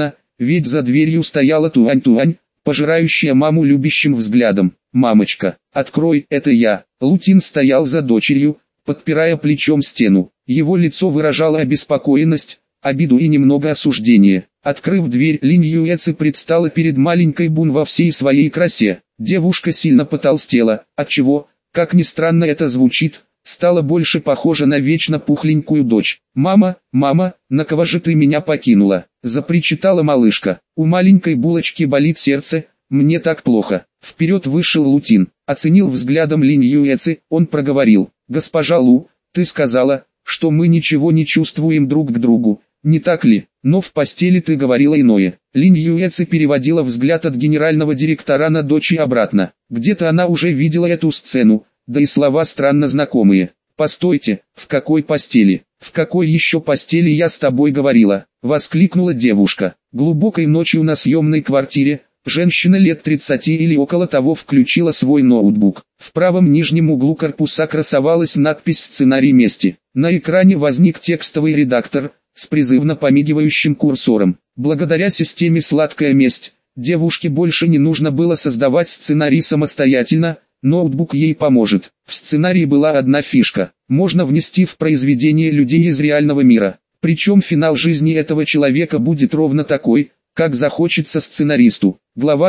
ведь за дверью стояла Туань-Туань, пожирающая маму любящим взглядом. «Мамочка, открой, это я». Лутин стоял за дочерью, подпирая плечом стену. Его лицо выражало обеспокоенность, обиду и немного осуждения. Открыв дверь, Линь Юэци предстала перед маленькой Бун во всей своей красе. Девушка сильно потолстела, отчего, как ни странно это звучит, стала больше похожа на вечно пухленькую дочь. «Мама, мама, на кого же ты меня покинула?» – запричитала малышка. «У маленькой булочки болит сердце, мне так плохо». Вперед вышел Лутин, оценил взглядом Линь Юэци, он проговорил: «Госпожа Лу, ты сказала, что мы ничего не чувствуем друг к другу, не так ли? Но в постели ты говорила иное». Линь Юэци переводила взгляд от генерального директора на дочь и обратно. Где-то она уже видела эту сцену, да и слова странно знакомые. «Постойте, в какой постели? В какой еще постели я с тобой говорила?» — воскликнула девушка. Глубокой ночью на съемной квартире женщина лет 30 или около того включила свой ноутбук. В правом нижнем углу корпуса красовалась надпись «Сценарий мести». На экране возник текстовый редактор с призывно помигивающим курсором. Благодаря системе «Сладкая месть» девушке больше не нужно было создавать сценарий самостоятельно, ноутбук ей поможет. В сценарии была одна фишка: можно внести в произведение людей из реального мира. Причем финал жизни этого человека будет ровно такой, как захочется сценаристу. Глава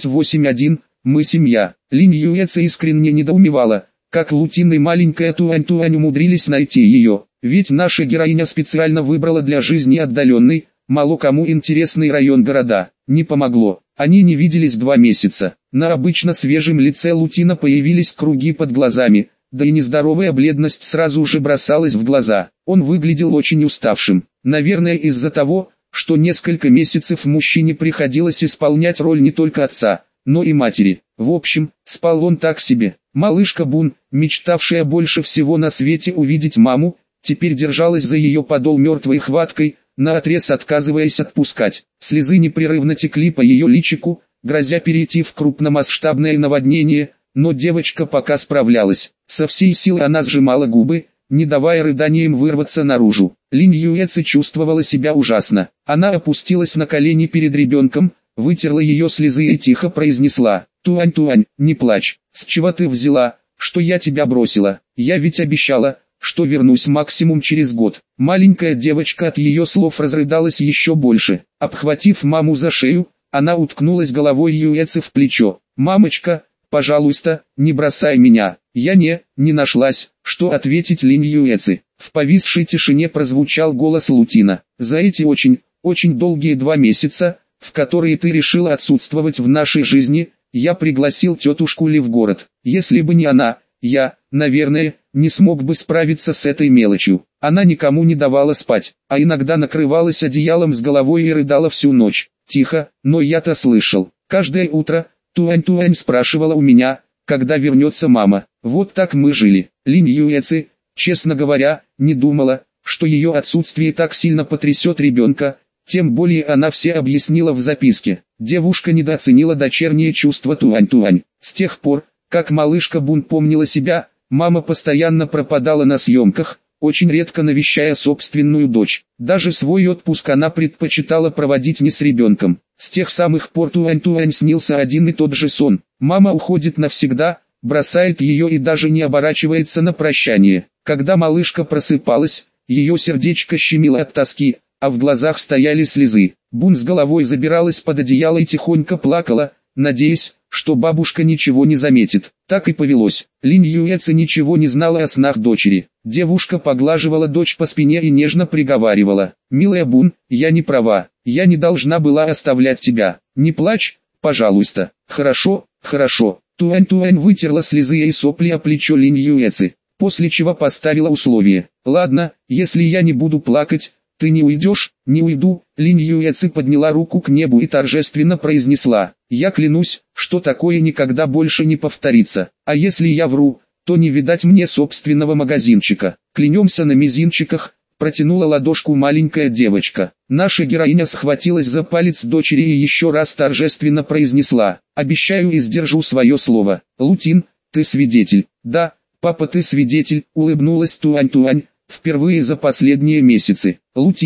28.1. Мы семья. Линь Юэци искренне недоумевала, как Лутин и маленькая Туань-Туань умудрились найти ее. Ведь наша героиня специально выбрала для жизни отдаленный, мало кому интересный район города. Не помогло. Они не виделись 2 месяца. На обычно свежем лице Лутина появились круги под глазами, да и нездоровая бледность сразу же бросалась в глаза. Он выглядел очень уставшим. Наверное, из-за того, что несколько месяцев мужчине приходилось исполнять роль не только отца, но и матери. В общем, спал он так себе. Малышка Бун, мечтавшая больше всего на свете увидеть маму, теперь держалась за ее подол мертвой хваткой, наотрез отказываясь отпускать. Слезы непрерывно текли по ее личику, грозя перейти в крупномасштабное наводнение, но девочка пока справлялась. Со всей силы она сжимала губы, не давая рыданиям вырваться наружу. Линь Юэци чувствовала себя ужасно. Она опустилась на колени перед ребенком, вытерла ее слезы и тихо произнесла: «Туань-Туань, не плачь. С чего ты взяла, что я тебя бросила? Я ведь обещала, что вернусь максимум через год». Маленькая девочка от ее слов разрыдалась еще больше. Обхватив маму за шею, она уткнулась головой Юэци в плечо. «Мамочка, пожалуйста, не бросай меня». «Я не нашлась, что ответить Линь Юэци». В повисшей тишине прозвучал голос Лутина. «За эти очень долгие 2 месяца, в которые ты решила отсутствовать в нашей жизни, я пригласил тетушку Ли в город. Если бы не она, я, наверное, не смог бы справиться с этой мелочью». Она никому не давала спать, а иногда накрывалась одеялом с головой и рыдала всю ночь. Тихо, но я-то слышал. Каждое утро Туань-Туань спрашивала у меня, когда вернется мама. Вот так мы жили. Линь Юэци, честно говоря, не думала, что ее отсутствие так сильно потрясет ребенка, тем более она все объяснила в записке. Девушка недооценила дочерние чувства Туань-Туань. С тех пор, как малышка Бун помнила себя, мама постоянно пропадала на съемках, очень редко навещая собственную дочь. Даже свой отпуск она предпочитала проводить не с ребенком. С тех самых пор Туань-Туань снился один и тот же сон. Мама уходит навсегда, бросает ее и даже не оборачивается на прощание. Когда малышка просыпалась, ее сердечко щемило от тоски, а в глазах стояли слезы. Бун с головой забиралась под одеяло и тихонько плакала, надеясь, что бабушка ничего не заметит. Так и повелось. Линь Юэци ничего не знала о снах дочери. Девушка поглаживала дочь по спине и нежно приговаривала: «Милая Бун, я не права, я не должна была оставлять тебя. Не плачь, пожалуйста». «Хорошо, хорошо». Туань-Туань вытерла слезы и сопли о плечо Линь Юэци, после чего поставила условие: «Ладно, если я не буду плакать, ты не уйдешь?» «Не уйду». Линь Юэци подняла руку к небу и торжественно произнесла: «Я клянусь, что такое никогда больше не повторится. А если я вру, то не видать мне собственного магазинчика». «Клянемся на мизинчиках», протянула ладошку маленькая девочка. Наша героиня схватилась за палец дочери и еще раз торжественно произнесла: «Обещаю и сдержу свое слово». «Лутин, ты свидетель». «Да, папа, ты свидетель», улыбнулась Туань-Туань, впервые за последние месяцы. «Лутин,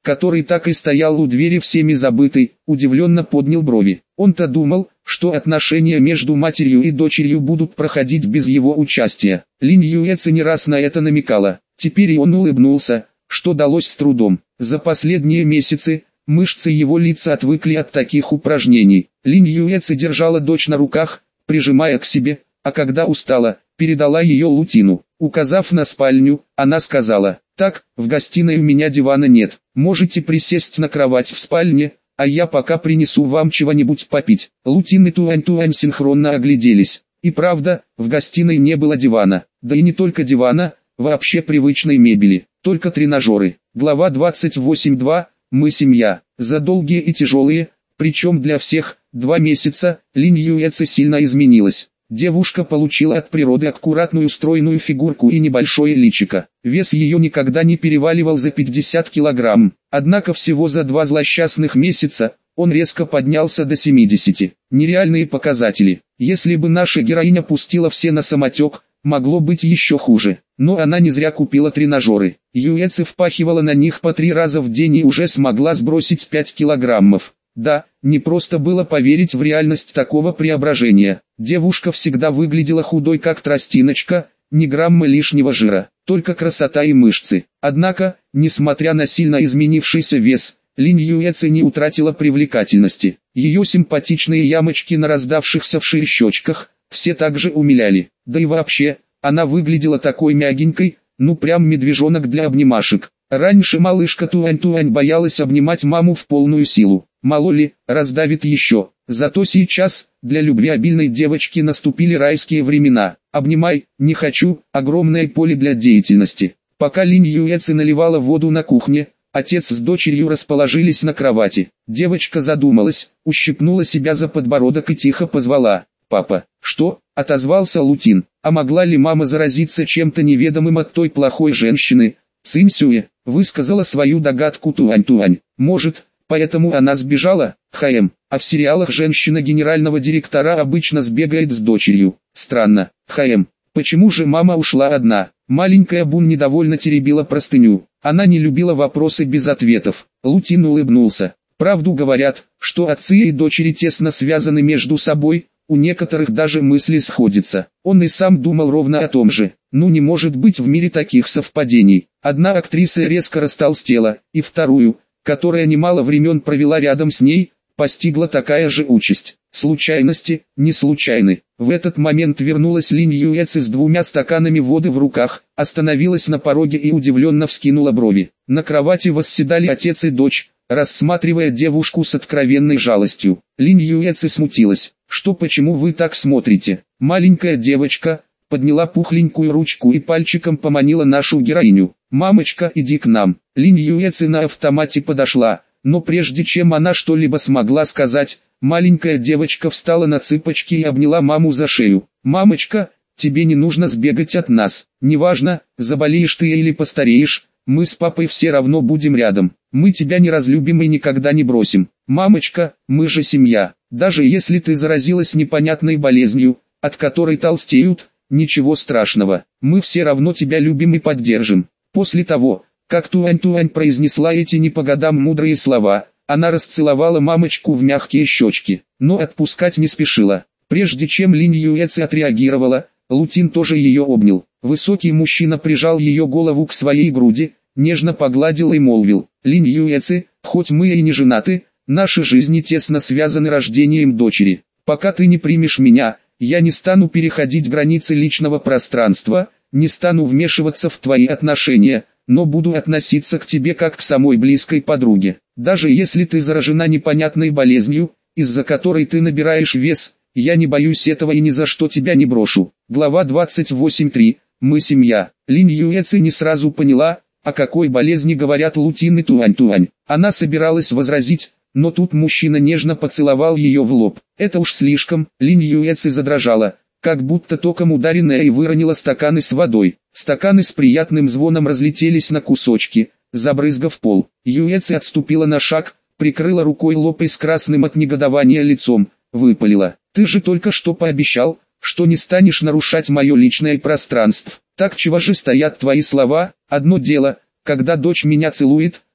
который так и стоял у двери всеми забытый, удивленно поднял брови. Он-то думал, что отношения между матерью и дочерью будут проходить без его участия. Линь Юэци не раз на это намекала. Теперь и он улыбнулся, что далось с трудом. За последние месяцы мышцы его лица отвыкли от таких упражнений. Линь Юэци держала дочь на руках, прижимая к себе, а когда устала, передала ее Лутину. Указав на спальню, она сказала: «Так, в гостиной у меня дивана нет, можете присесть на кровать в спальне, а я пока принесу вам чего-нибудь попить». Лутин и Туань-Туань синхронно огляделись. И правда, в гостиной не было дивана, да и не только дивана, вообще привычной мебели, только тренажеры. Глава 28.2. Мы семья. За долгие и тяжелые, причем для всех, 2 месяца, Линь Юэци сильно изменилась. Девушка получила от природы аккуратную стройную фигурку и небольшое личико. Вес ее никогда не переваливал за 50 килограмм. Однако всего за 2 злосчастных месяца он резко поднялся до 70. Нереальные показатели. Если бы наша героиня пустила все на самотек, могло быть еще хуже. Но она не зря купила тренажеры. Юэци впахивала на них по 3 раза в день и уже смогла сбросить 5 килограммов. Да, не просто было поверить в реальность такого преображения. Девушка всегда выглядела худой как тростиночка, ни грамма лишнего жира, только красота и мышцы. Однако, несмотря на сильно изменившийся вес, Линь Юэци не утратила привлекательности. Ее симпатичные ямочки на раздавшихся вширь щечках все также умиляли. Да и вообще, она выглядела такой мягенькой, ну прям медвежонок для обнимашек. Раньше малышка Туань-Туань боялась обнимать маму в полную силу. Мало ли, раздавит еще. Зато сейчас, для любвеобильной девочки наступили райские времена. «Обнимай, не хочу», огромное поле для деятельности. Пока Линь Юэци наливала воду на кухне, отец с дочерью расположились на кровати. Девочка задумалась, ущипнула себя за подбородок и тихо позвала: «Папа». «Что?» — отозвался Лутин. «А могла ли мама заразиться чем-то неведомым от той плохой женщины?» Цинь-Сюэ высказала свою догадку Туань-Туань. «Может, поэтому она сбежала?» А в сериалах женщина генерального директора обычно сбегает с дочерью. Странно. Почему же мама ушла одна? Маленькая Бун недовольно теребила простыню. Она не любила вопросы без ответов. Лутин улыбнулся. Правду говорят, что отцы и дочери тесно связаны между собой, у некоторых даже мысли сходятся. Он и сам думал ровно о том же. Ну не может быть в мире таких совпадений. Одна актриса резко растолстела, и вторую, которая немало времен провела рядом с ней, постигла такая же участь. Случайности, не случайны. В этот момент вернулась Линь Юэци с 2 стаканами воды в руках, остановилась на пороге и удивленно вскинула брови. На кровати восседали отец и дочь, рассматривая девушку с откровенной жалостью. Линь Юэци смутилась. «Что, почему вы так смотрите?» Маленькая девочка подняла пухленькую ручку и пальчиком поманила нашу героиню. «Мамочка, иди к нам». Линь Юэци на автомате подошла, но прежде чем она что-либо смогла сказать, маленькая девочка встала на цыпочки и обняла маму за шею. «Мамочка, тебе не нужно сбегать от нас. Неважно, заболеешь ты или постареешь, мы с папой все равно будем рядом. Мы тебя не разлюбим и никогда не бросим. Мамочка, мы же семья. Даже если ты заразилась непонятной болезнью, от которой толстеют, ничего страшного. Мы все равно тебя любим и поддержим». После того, как Туань-Туань произнесла эти не по годам мудрые слова, она расцеловала мамочку в мягкие щечки, но отпускать не спешила. Прежде чем Линь Юэци отреагировала, Лутин тоже ее обнял. Высокий мужчина прижал ее голову к своей груди, нежно погладил и молвил: «Линь Юэци, хоть мы и не женаты, наши жизни тесно связаны рождением дочери. Пока ты не примешь меня, я не стану переходить границы личного пространства, не стану вмешиваться в твои отношения, но буду относиться к тебе как к самой близкой подруге. Даже если ты заражена непонятной болезнью, из-за которой ты набираешь вес, я не боюсь этого и ни за что тебя не брошу». Глава 28.3. Мы семья. Линь Юэци не сразу поняла, о какой болезни говорят Лутин и Туань-Туань. Она собиралась возразить, но тут мужчина нежно поцеловал ее в лоб. Это уж слишком. Линь Юэци задрожала, как будто током ударенная, и выронила стаканы с водой. Стаканы с приятным звоном разлетелись на кусочки, забрызгав пол. Юэци отступила на шаг, прикрыла рукой лоб и с красным от негодования лицом выпалила: «Ты же только что пообещал, что не станешь нарушать мое личное пространство. Так чего же стоят твои слова? Одно дело, когда дочь меня целует,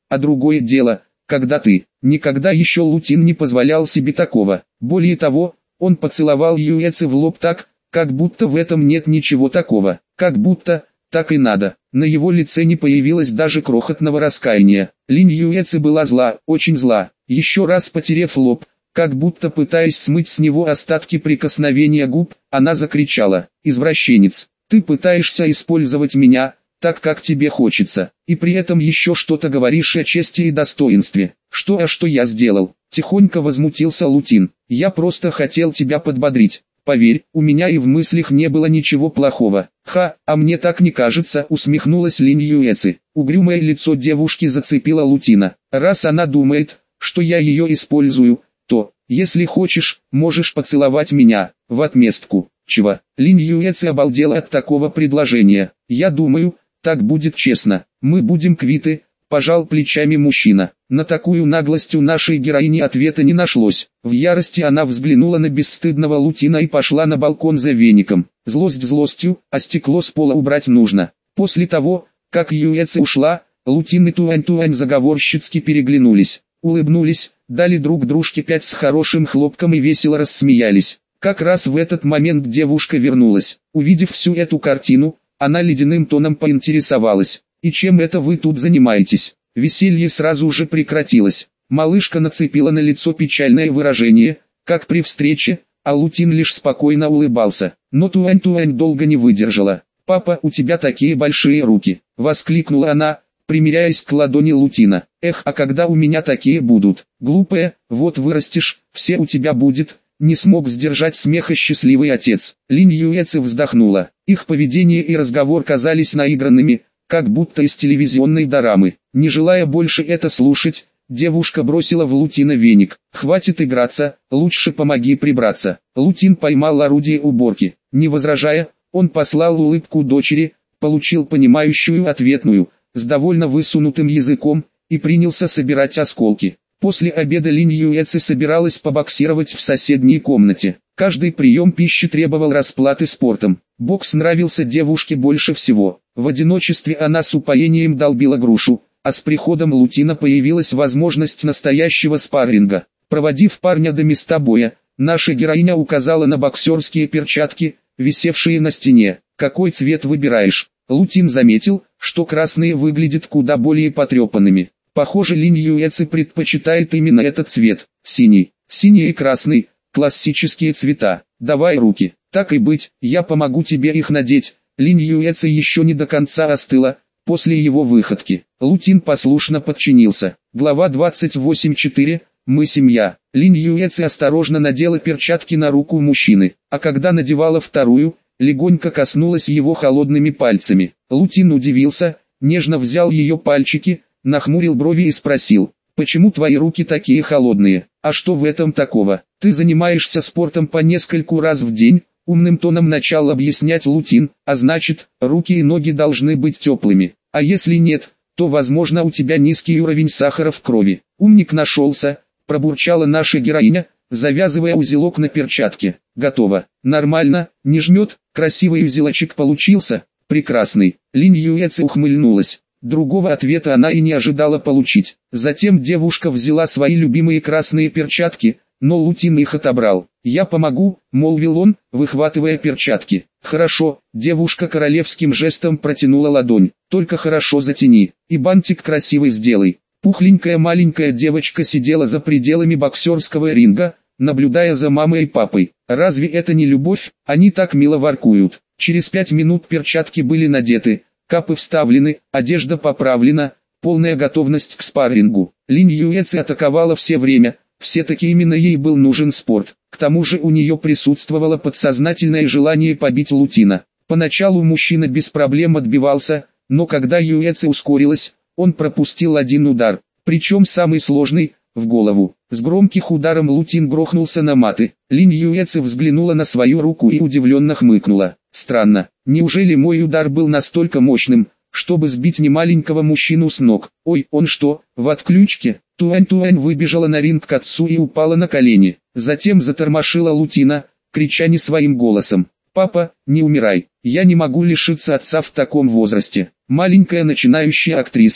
а другое дело, когда ты. Никогда еще Лутин не позволял себе такого. Более того, он поцеловал Юэци в лоб так, как будто в этом нет ничего такого, как будто, так и надо. На его лице не появилось даже крохотного раскаяния. Линь Юэци была зла, очень зла. Еще раз потерев лоб, как будто пытаясь смыть с него остатки прикосновения губ, она закричала: «Извращенец, ты пытаешься использовать меня, так как тебе хочется, и при этом еще что-то говоришь о чести и достоинстве». «Что я сделал?» – тихонько возмутился Лутин. «Я просто хотел тебя подбодрить. Поверь, у меня и в мыслях не было ничего плохого». «Ха, а мне так не кажется», – усмехнулась Линь Юэци. Угрюмое лицо девушки зацепило Лутина. «Раз она думает, что я ее использую, то, если хочешь, можешь поцеловать меня, в отместку». «Чего?» Линь Юэци обалдела от такого предложения. «Я думаю, так будет честно. Мы будем квиты», – пожал плечами мужчина. На такую наглость у нашей героини ответа не нашлось. В ярости она взглянула на бесстыдного Лутина и пошла на балкон за веником. Злость злостью, а стекло с пола убрать нужно. После того, как Юэци ушла, Лутин и Туань заговорщицки переглянулись, улыбнулись, дали друг дружке 5 с хорошим хлопком и весело рассмеялись. Как раз в этот момент девушка вернулась. Увидев всю эту картину, она ледяным тоном поинтересовалась: «И чем это вы тут занимаетесь?» Веселье сразу же прекратилось. Малышка нацепила на лицо печальное выражение, как при встрече, а Лутин лишь спокойно улыбался. Но Туань долго не выдержала. «Папа, у тебя такие большие руки!» — воскликнула она, примиряясь к ладони Лутина. «Эх, а когда у меня такие будут? Глупая, вот вырастешь, все у тебя будет!» Не смог сдержать смеха счастливый отец. Линь Юэци вздохнула. Их поведение и разговор казались наигранными, как будто из телевизионной дорамы. Не желая больше это слушать, девушка бросила в Лутина веник. «Хватит играться, лучше помоги прибраться». Лутин поймал орудие уборки. Не возражая, он послал улыбку дочери, получил понимающую ответную, с довольно высунутым языком, и принялся собирать осколки. После обеда Линь Юэци собиралась побоксировать в соседней комнате. Каждый прием пищи требовал расплаты спортом. Бокс нравился девушке больше всего. В одиночестве она с упоением долбила грушу, а с приходом Лутина появилась возможность настоящего спарринга. Проводив парня до места боя, наша героиня указала на боксерские перчатки, висевшие на стене. «Какой цвет выбираешь?» Лутин заметил, что красные выглядят куда более потрепанными. Похоже, Линь Юэци предпочитает именно этот цвет. Синий, синий и красный, классические цвета. Давай руки. Так и быть, я помогу тебе их надеть. Линь Юэци еще не до конца остыла, после его выходки. Лутин послушно подчинился. Глава 28.4. Мы семья. Линь Юэци осторожно надела перчатки на руку мужчины, а когда надевала вторую, легонько коснулась его холодными пальцами. Лутин удивился, нежно взял ее пальчики, нахмурил брови и спросил: «Почему твои руки такие холодные? А что в этом такого? Ты занимаешься спортом по нескольку раз в день?» Умным тоном начал объяснять Лутин, «а значит, руки и ноги должны быть теплыми. А если нет, то возможно у тебя низкий уровень сахара в крови». «Умник нашелся», пробурчала наша героиня, завязывая узелок на перчатке. «Готово. Нормально, не жмет, красивый узелочек получился, прекрасный». Линь Юэци ухмыльнулась. Другого ответа она и не ожидала получить. Затем девушка взяла свои любимые красные перчатки, но Лутин их отобрал. «Я помогу», — молвил он, выхватывая перчатки. «Хорошо», — девушка королевским жестом протянула ладонь. «Только хорошо затяни, и бантик красивый сделай». Пухленькая маленькая девочка сидела за пределами боксерского ринга, наблюдая за мамой и папой. Разве это не любовь? Они так мило воркуют. Через 5 минут перчатки были надеты, капы вставлены, одежда поправлена, полная готовность к спаррингу. Линь Юэци атаковала все время, все-таки именно ей был нужен спорт. К тому же у нее присутствовало подсознательное желание побить Лутина. Поначалу мужчина без проблем отбивался, но когда Юэци ускорилась, он пропустил один удар, причем самый сложный, в голову. С громким ударом Лутин грохнулся на маты. Линь Юэци взглянула на свою руку и удивленно хмыкнула. Странно, неужели мой удар был настолько мощным, чтобы сбить немаленького мужчину с ног? Ой, он что, в отключке? Туань выбежала на ринг к отцу и упала на колени. Затем затормошила Лутина, крича не своим голосом: «Папа, не умирай, я не могу лишиться отца в таком возрасте». Маленькая начинающая актриса,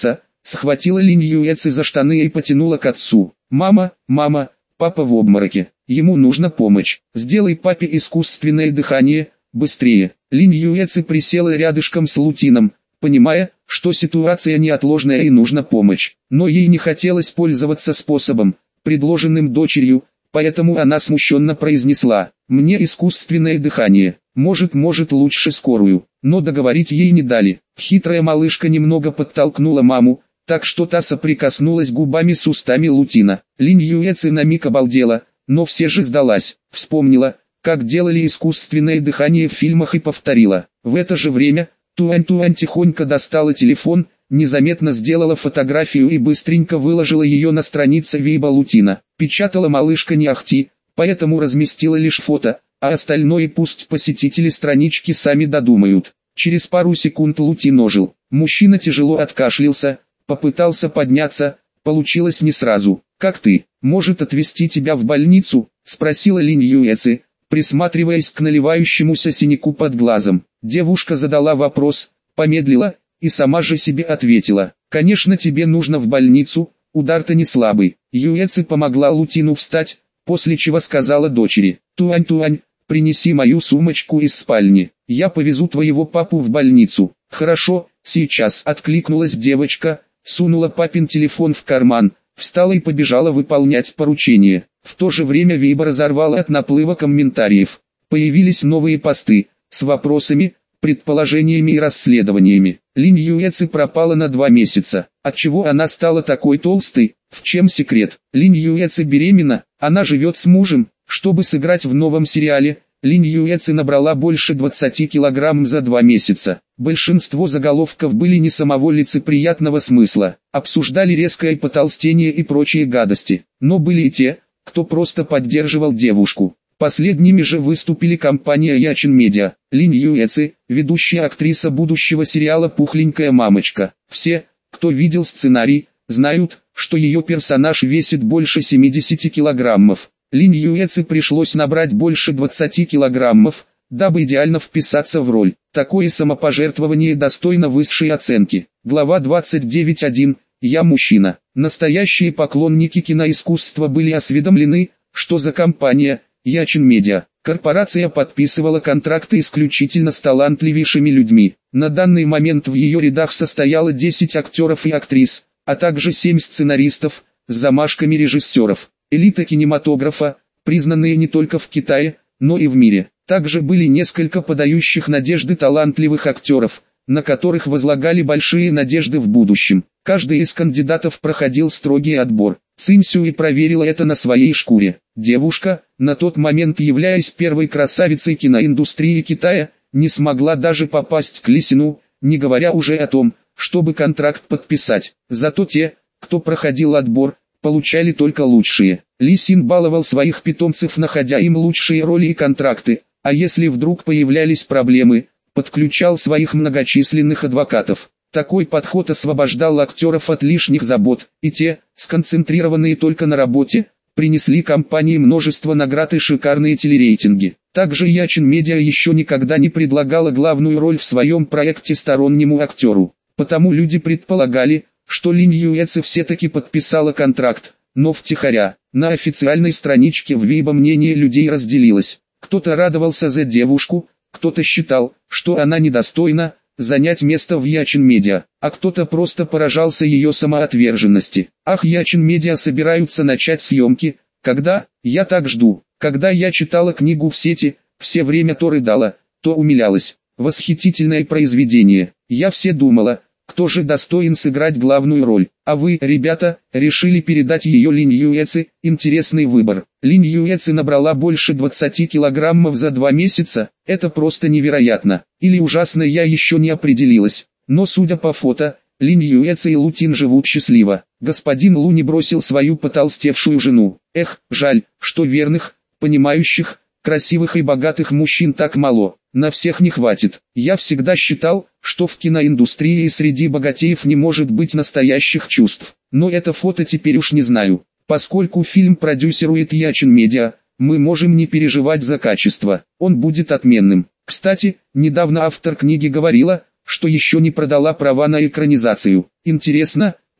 схватила Линь Юэци за штаны и потянула к отцу. «Мама, мама, папа в обмороке, ему нужна помощь, сделай папе искусственное дыхание, быстрее». Линь Юэци присела рядышком с Лутином, понимая, что ситуация неотложная и нужна помощь. Но ей не хотелось пользоваться способом, предложенным дочерью, поэтому она смущенно произнесла: «Мне искусственное дыхание, может лучше скорую». Но договорить ей не дали. Хитрая малышка немного подтолкнула маму, так что та соприкоснулась губами с устами Лутина. Линь Юэци на миг обалдела, но все же сдалась, вспомнила, как делали искусственное дыхание в фильмах и повторила. В это же время Туань тихонько достала телефон, незаметно сделала фотографию и быстренько выложила ее на странице Вейба Лутина. Печатала малышка не ахти, поэтому разместила лишь фото, а остальное пусть посетители странички сами додумают. Через пару секунд Лутин ожил. Мужчина тяжело откашлялся, попытался подняться, получилось не сразу. «Как ты? Может отвезти тебя в больницу?» — спросила Линь Юэци, присматриваясь к наливающемуся синяку под глазом. Девушка задала вопрос, помедлила, и сама же себе ответила: «Конечно тебе нужно в больницу, удар-то не слабый». Юэци помогла Лутину встать, после чего сказала дочери: «Туань, принеси мою сумочку из спальни, я повезу твоего папу в больницу». «Хорошо, сейчас», — откликнулась девочка, сунула папин телефон в карман, встала и побежала выполнять поручение. В то же время Вейба разорвала от наплыва комментариев. Появились новые посты, с вопросами, предположениями и расследованиями. Линь Юэци пропала на 2 месяца. Отчего она стала такой толстой? В чем секрет? Линь Юэци беременна, она живет с мужем. Чтобы сыграть в новом сериале, Линь Юэци набрала больше 20 килограмм за 2 месяца. Большинство заголовков были не самого лицеприятного смысла, обсуждали резкое потолстение и прочие гадости. Но были и те, кто просто поддерживал девушку. Последними же выступили компания Ячин Медиа. Линь Юэци, ведущая актриса будущего сериала «Пухленькая мамочка». Все, кто видел сценарий, знают, что ее персонаж весит больше 70 килограммов. Линь Юэци пришлось набрать больше 20 килограммов, дабы идеально вписаться в роль. Такое самопожертвование достойно высшей оценки. Глава 29.1. «Я мужчина». Настоящие поклонники киноискусства были осведомлены, что за компания Ячин Медиа. Корпорация подписывала контракты исключительно с талантливейшими людьми. На данный момент в ее рядах состояло 10 актеров и актрис, а также 7 сценаристов, с замашками режиссеров. Элита кинематографа, признанные не только в Китае, но и в мире. Также были несколько подающих надежды талантливых актеров, на которых возлагали большие надежды в будущем. Каждый из кандидатов проходил строгий отбор. Цинь Сюй проверила это на своей шкуре. Девушка, на тот момент являясь первой красавицей киноиндустрии Китая, не смогла даже попасть к Ли Сину, не говоря уже о том, чтобы контракт подписать. Зато те, кто проходил отбор, получали только лучшие. Ли Син баловал своих питомцев, находя им лучшие роли и контракты, а если вдруг появлялись проблемы, подключал своих многочисленных адвокатов. Такой подход освобождал актеров от лишних забот, и те, сконцентрированные только на работе, принесли компании множество наград и шикарные телерейтинги. Также Ячин Медиа еще никогда не предлагала главную роль в своем проекте стороннему актеру. Потому люди предполагали, что Линь Юэци все-таки подписала контракт, но втихаря. На официальной страничке в Weibo мнение людей разделилось. Кто-то радовался за девушку, кто-то считал, что она недостойна занять место в Ячин Медиа, а кто-то просто поражался ее самоотверженности. «Ах, Ячин Медиа собираются начать съемки, когда? Я так жду». Когда я читала книгу в сети, все время то рыдала, то умилялась. Восхитительное произведение. Я все думала, кто же достоин сыграть главную роль. А вы, ребята, решили передать ее Линь Юэци. Интересный выбор. Линь Юэци набрала больше 20 килограммов за 2 месяца. Это просто невероятно. Или ужасно, я еще не определилась. Но судя по фото, Линь Юэци и Лутин живут счастливо. Господин Лу не бросил свою потолстевшую жену. Эх, жаль, что верных, понимающих, красивых и богатых мужчин так мало. На всех не хватит. Я всегда считал, что в киноиндустрии и среди богатеев не может быть настоящих чувств. Но это фото теперь уж не знаю. Поскольку фильм продюсирует Ячин Медиа, мы можем не переживать за качество. Он будет отменным. Кстати, недавно автор книги говорила, что еще не продала права на экранизацию. Интересно,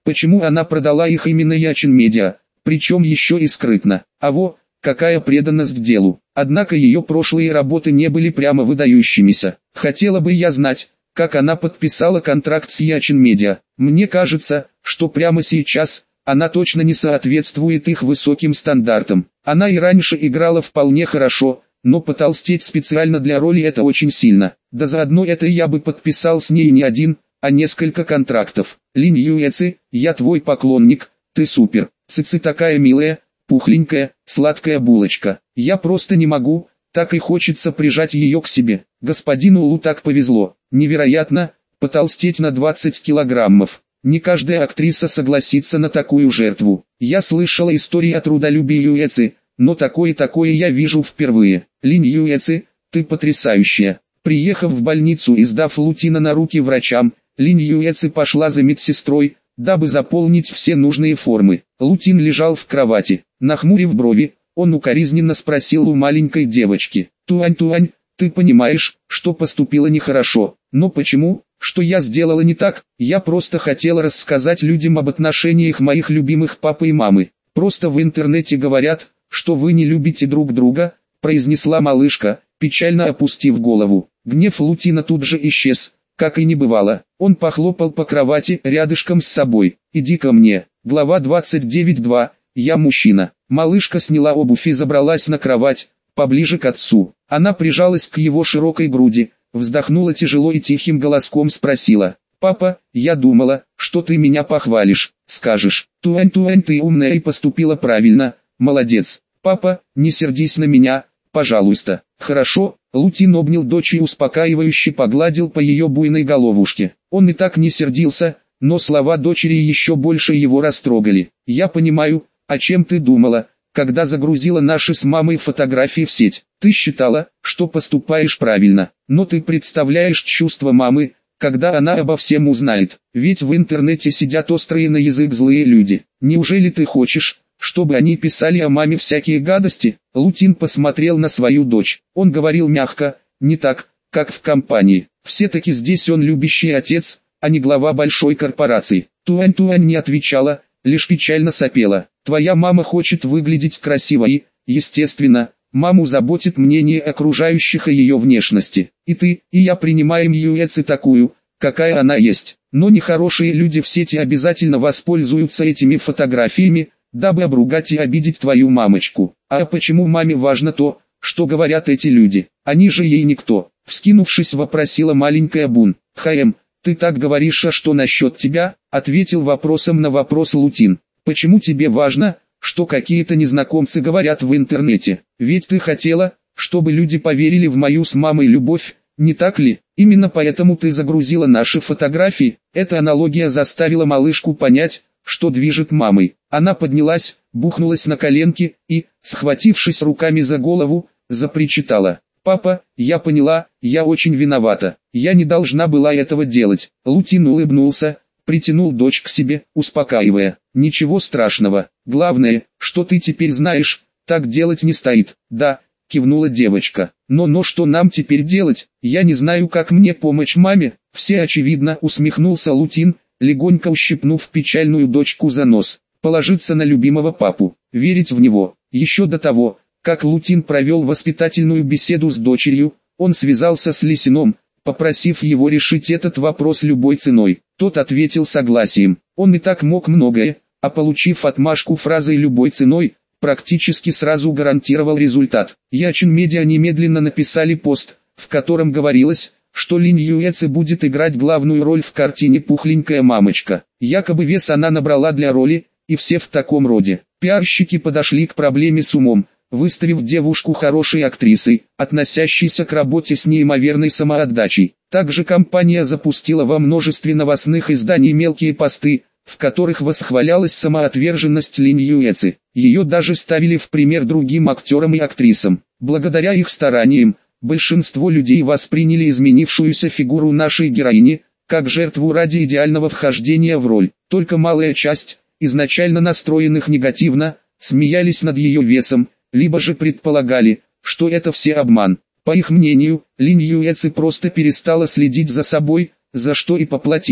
Почему она продала их именно Ячин Медиа, причем еще и скрытно? А во, какая преданность делу. Однако ее прошлые работы не были прямо выдающимися. Хотела бы я знать, как она подписала контракт с Ячин Медиа. Мне кажется, что прямо сейчас она точно не соответствует их высоким стандартам. Она и раньше играла вполне хорошо, но потолстеть специально для роли это очень сильно. Да заодно это я бы подписал с ней не один, а несколько контрактов. Линь Юэци, я твой поклонник, ты супер. Цици такая милая, пухленькая, сладкая булочка. Я просто не могу, так и хочется прижать ее к себе. Господину Лу так повезло. Невероятно, потолстеть на 20 килограммов. Не каждая актриса согласится на такую жертву. Я слышала истории о трудолюбии Юэци, но такое я вижу впервые. Линь Юэци, ты потрясающая. Приехав в больницу и сдав Лутина на руки врачам, Линь Юэци пошла за медсестрой, дабы заполнить все нужные формы. Лутин лежал в кровати. Нахмурив брови, он укоризненно спросил у маленькой девочки: «Туань-Туань, ты понимаешь, что поступила нехорошо, но почему? Что я сделала не так? Я просто хотела рассказать людям об отношениях моих любимых папы и мамы. Просто в интернете говорят, что вы не любите друг друга», произнесла малышка, печально опустив голову. Гнев Лутина тут же исчез, как и не бывало. Он похлопал по кровати рядышком с собой. «Иди ко мне». Глава 29.2. «Я мужчина». Малышка сняла обувь и забралась на кровать, поближе к отцу. Она прижалась к его широкой груди, вздохнула тяжело и тихим голоском спросила: «Папа, я думала, что ты меня похвалишь, скажешь: Туань-Туань, ты умная и поступила правильно, молодец. Папа, не сердись на меня, пожалуйста». «Хорошо». Лутин обнял дочь и успокаивающе погладил по ее буйной головушке. Он и так не сердился, но слова дочери еще больше его растрогали. «Я понимаю, о чем ты думала, когда загрузила наши с мамой фотографии в сеть. Ты считала, что поступаешь правильно, но ты представляешь чувства мамы, когда она обо всем узнает. Ведь в интернете сидят острые на язык злые люди. Неужели ты хочешь, чтобы они писали о маме всякие гадости?» Лутин посмотрел на свою дочь. Он говорил мягко, не так, как в компании. Все-таки здесь он любящий отец, а не глава большой корпорации. Туань-Туань не отвечала, лишь печально сопела. «Твоя мама хочет выглядеть красиво и, естественно, маму заботит мнение окружающих о ее внешности. И ты, и я принимаем Юэци такую, какая она есть. Но нехорошие люди в сети обязательно воспользуются этими фотографиями, дабы обругать и обидеть твою мамочку. А почему маме важно то, что говорят эти люди? Они же ей никто», вскинувшись, вопросила маленькая Бун. «Хаэм, ты так говоришь, а что насчет тебя?» ответил вопросом на вопрос Лутин. «Почему тебе важно, что какие-то незнакомцы говорят в интернете? Ведь ты хотела, чтобы люди поверили в мою с мамой любовь, не так ли? Именно поэтому ты загрузила наши фотографии». Эта аналогия заставила малышку понять, что движет мамой. Она поднялась, бухнулась на коленки и, схватившись руками за голову, запричитала: «Папа, я поняла, я очень виновата. Я не должна была этого делать». Лутин улыбнулся, притянул дочь к себе, успокаивая: «Ничего страшного. Главное, что ты теперь знаешь, так делать не стоит». «Да», кивнула девочка. Но что нам теперь делать? Я не знаю, как мне помочь маме». «Все очевидно», усмехнулся Лутин, легонько ущипнув печальную дочку за нос. «Положиться на любимого папу, верить в него». Еще до того, как Лутин провел воспитательную беседу с дочерью, он связался с Лисином, попросив его решить этот вопрос любой ценой. Тот ответил согласием. Он и так мог многое, а получив отмашку фразой «любой ценой», практически сразу гарантировал результат. Ячин Медиа немедленно написали пост, в котором говорилось, что Линь Юэци будет играть главную роль в картине «Пухленькая мамочка». Якобы вес она набрала для роли, и все в таком роде. Пиарщики подошли к проблеме с умом, выставив девушку хорошей актрисой, относящейся к работе с неимоверной самоотдачей. Также компания запустила во множестве новостных изданий мелкие посты, в которых восхвалялась самоотверженность Линь Юэци. Ее даже ставили в пример другим актерам и актрисам. Благодаря их стараниям, большинство людей восприняли изменившуюся фигуру нашей героини, как жертву ради идеального вхождения в роль. Только малая часть, изначально настроенных негативно, смеялись над ее весом, либо же предполагали, что это все обман. По их мнению, Линь Юэци просто перестала следить за собой, за что и поплатилась.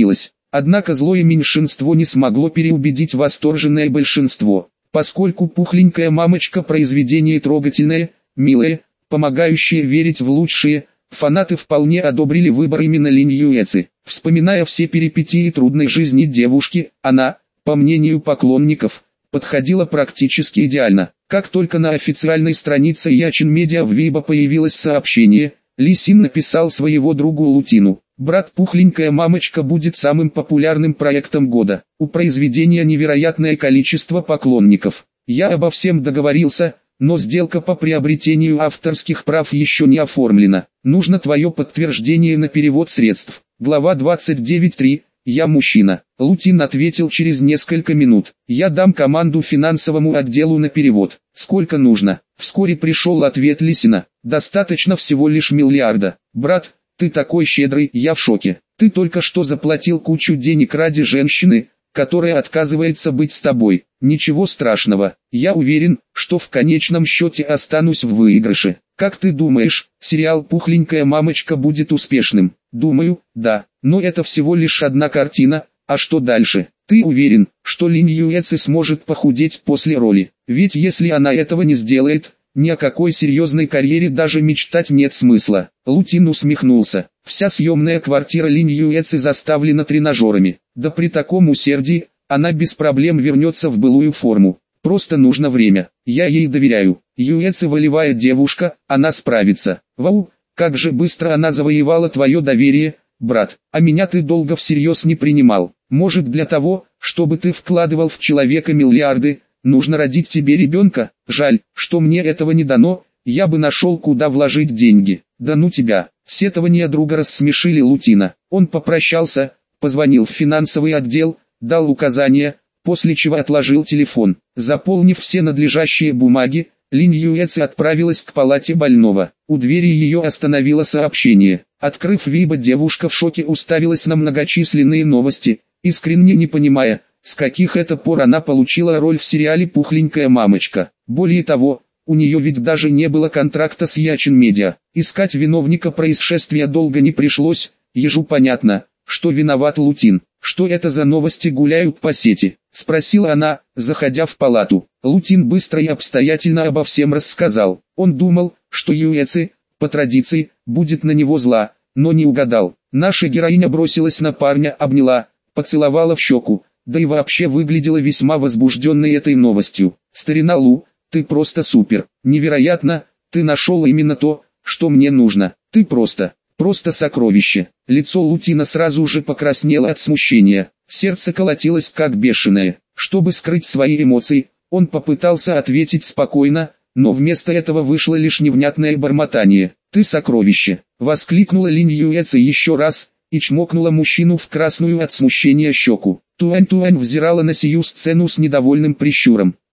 Однако злое меньшинство не смогло переубедить восторженное большинство. Поскольку пухленькая мамочка произведение трогательное, милое, помогающее верить в лучшее, фанаты вполне одобрили выбор именно Линь Юэци. Вспоминая все перипетии трудной жизни девушки, она, по мнению поклонников, подходила практически идеально. Как только на официальной странице Ячин Медиа в Weibo появилось сообщение, Ли Син написал своего другу Лутину: «Брат, пухленькая мамочка будет самым популярным проектом года. У произведения невероятное количество поклонников. Я обо всем договорился, но сделка по приобретению авторских прав еще не оформлена. Нужно твое подтверждение на перевод средств». Глава 29.3. «Я мужчина». Лутин ответил через несколько минут: «Я дам команду финансовому отделу на перевод. Сколько нужно?» Вскоре пришел ответ Лисина: «Достаточно всего лишь миллиарда. Брат, ты такой щедрый, я в шоке. Ты только что заплатил кучу денег ради женщины, которая отказывается быть с тобой. Ничего страшного, я уверен, что в конечном счете останусь в выигрыше. Как ты думаешь, сериал «Пухленькая мамочка» будет успешным?» «Думаю, да, но это всего лишь одна картина, а что дальше? Ты уверен, что Линь Юэци сможет похудеть после роли? Ведь если она этого не сделает, ни о какой серьезной карьере даже мечтать нет смысла». Лутин усмехнулся. Вся съемная квартира Линь Юэци заставлена тренажерами. Да при таком усердии, она без проблем вернется в былую форму. Просто нужно время. Я ей доверяю. Юэци волевая девушка, она справится. Вау, как же быстро она завоевала твое доверие, брат. А меня ты долго всерьез не принимал. Может, для того, чтобы ты вкладывал в человека миллиарды, нужно родить тебе ребенка? Жаль, что мне этого не дано, я бы нашел, куда вложить деньги. Да ну тебя. Сетования друга рассмешили Лутина. Он попрощался, позвонил в финансовый отдел, дал указания, после чего отложил телефон. Заполнив все надлежащие бумаги, Линь Юэци отправилась к палате больного. У двери ее остановило сообщение. Открыв Weibo, девушка в шоке уставилась на многочисленные новости, искренне не понимая, с каких это пор она получила роль в сериале «Пухленькая мамочка». Более того, у нее ведь даже не было контракта с Ячин Медиа. Искать виновника происшествия долго не пришлось, ежу понятно, что виноват Лутин. «Что это за новости гуляют по сети?» — спросила она, заходя в палату. Лутин быстро и обстоятельно обо всем рассказал. Он думал, что Юэци, по традиции, будет на него зла, но не угадал. Наша героиня бросилась на парня, обняла, поцеловала в щеку, да и вообще выглядела весьма возбужденной этой новостью. «Старина Лу, ты просто супер, невероятно, ты нашел именно то, что мне нужно, ты просто сокровище». Лицо Лутина сразу же покраснело от смущения, сердце колотилось как бешеное. Чтобы скрыть свои эмоции, он попытался ответить спокойно, но вместо этого вышло лишь невнятное бормотание. «Ты сокровище!» — воскликнула Линь Юэци еще раз, и чмокнула мужчину в красную от смущения щеку. Туань взирала на сию сцену с недовольным прищуром.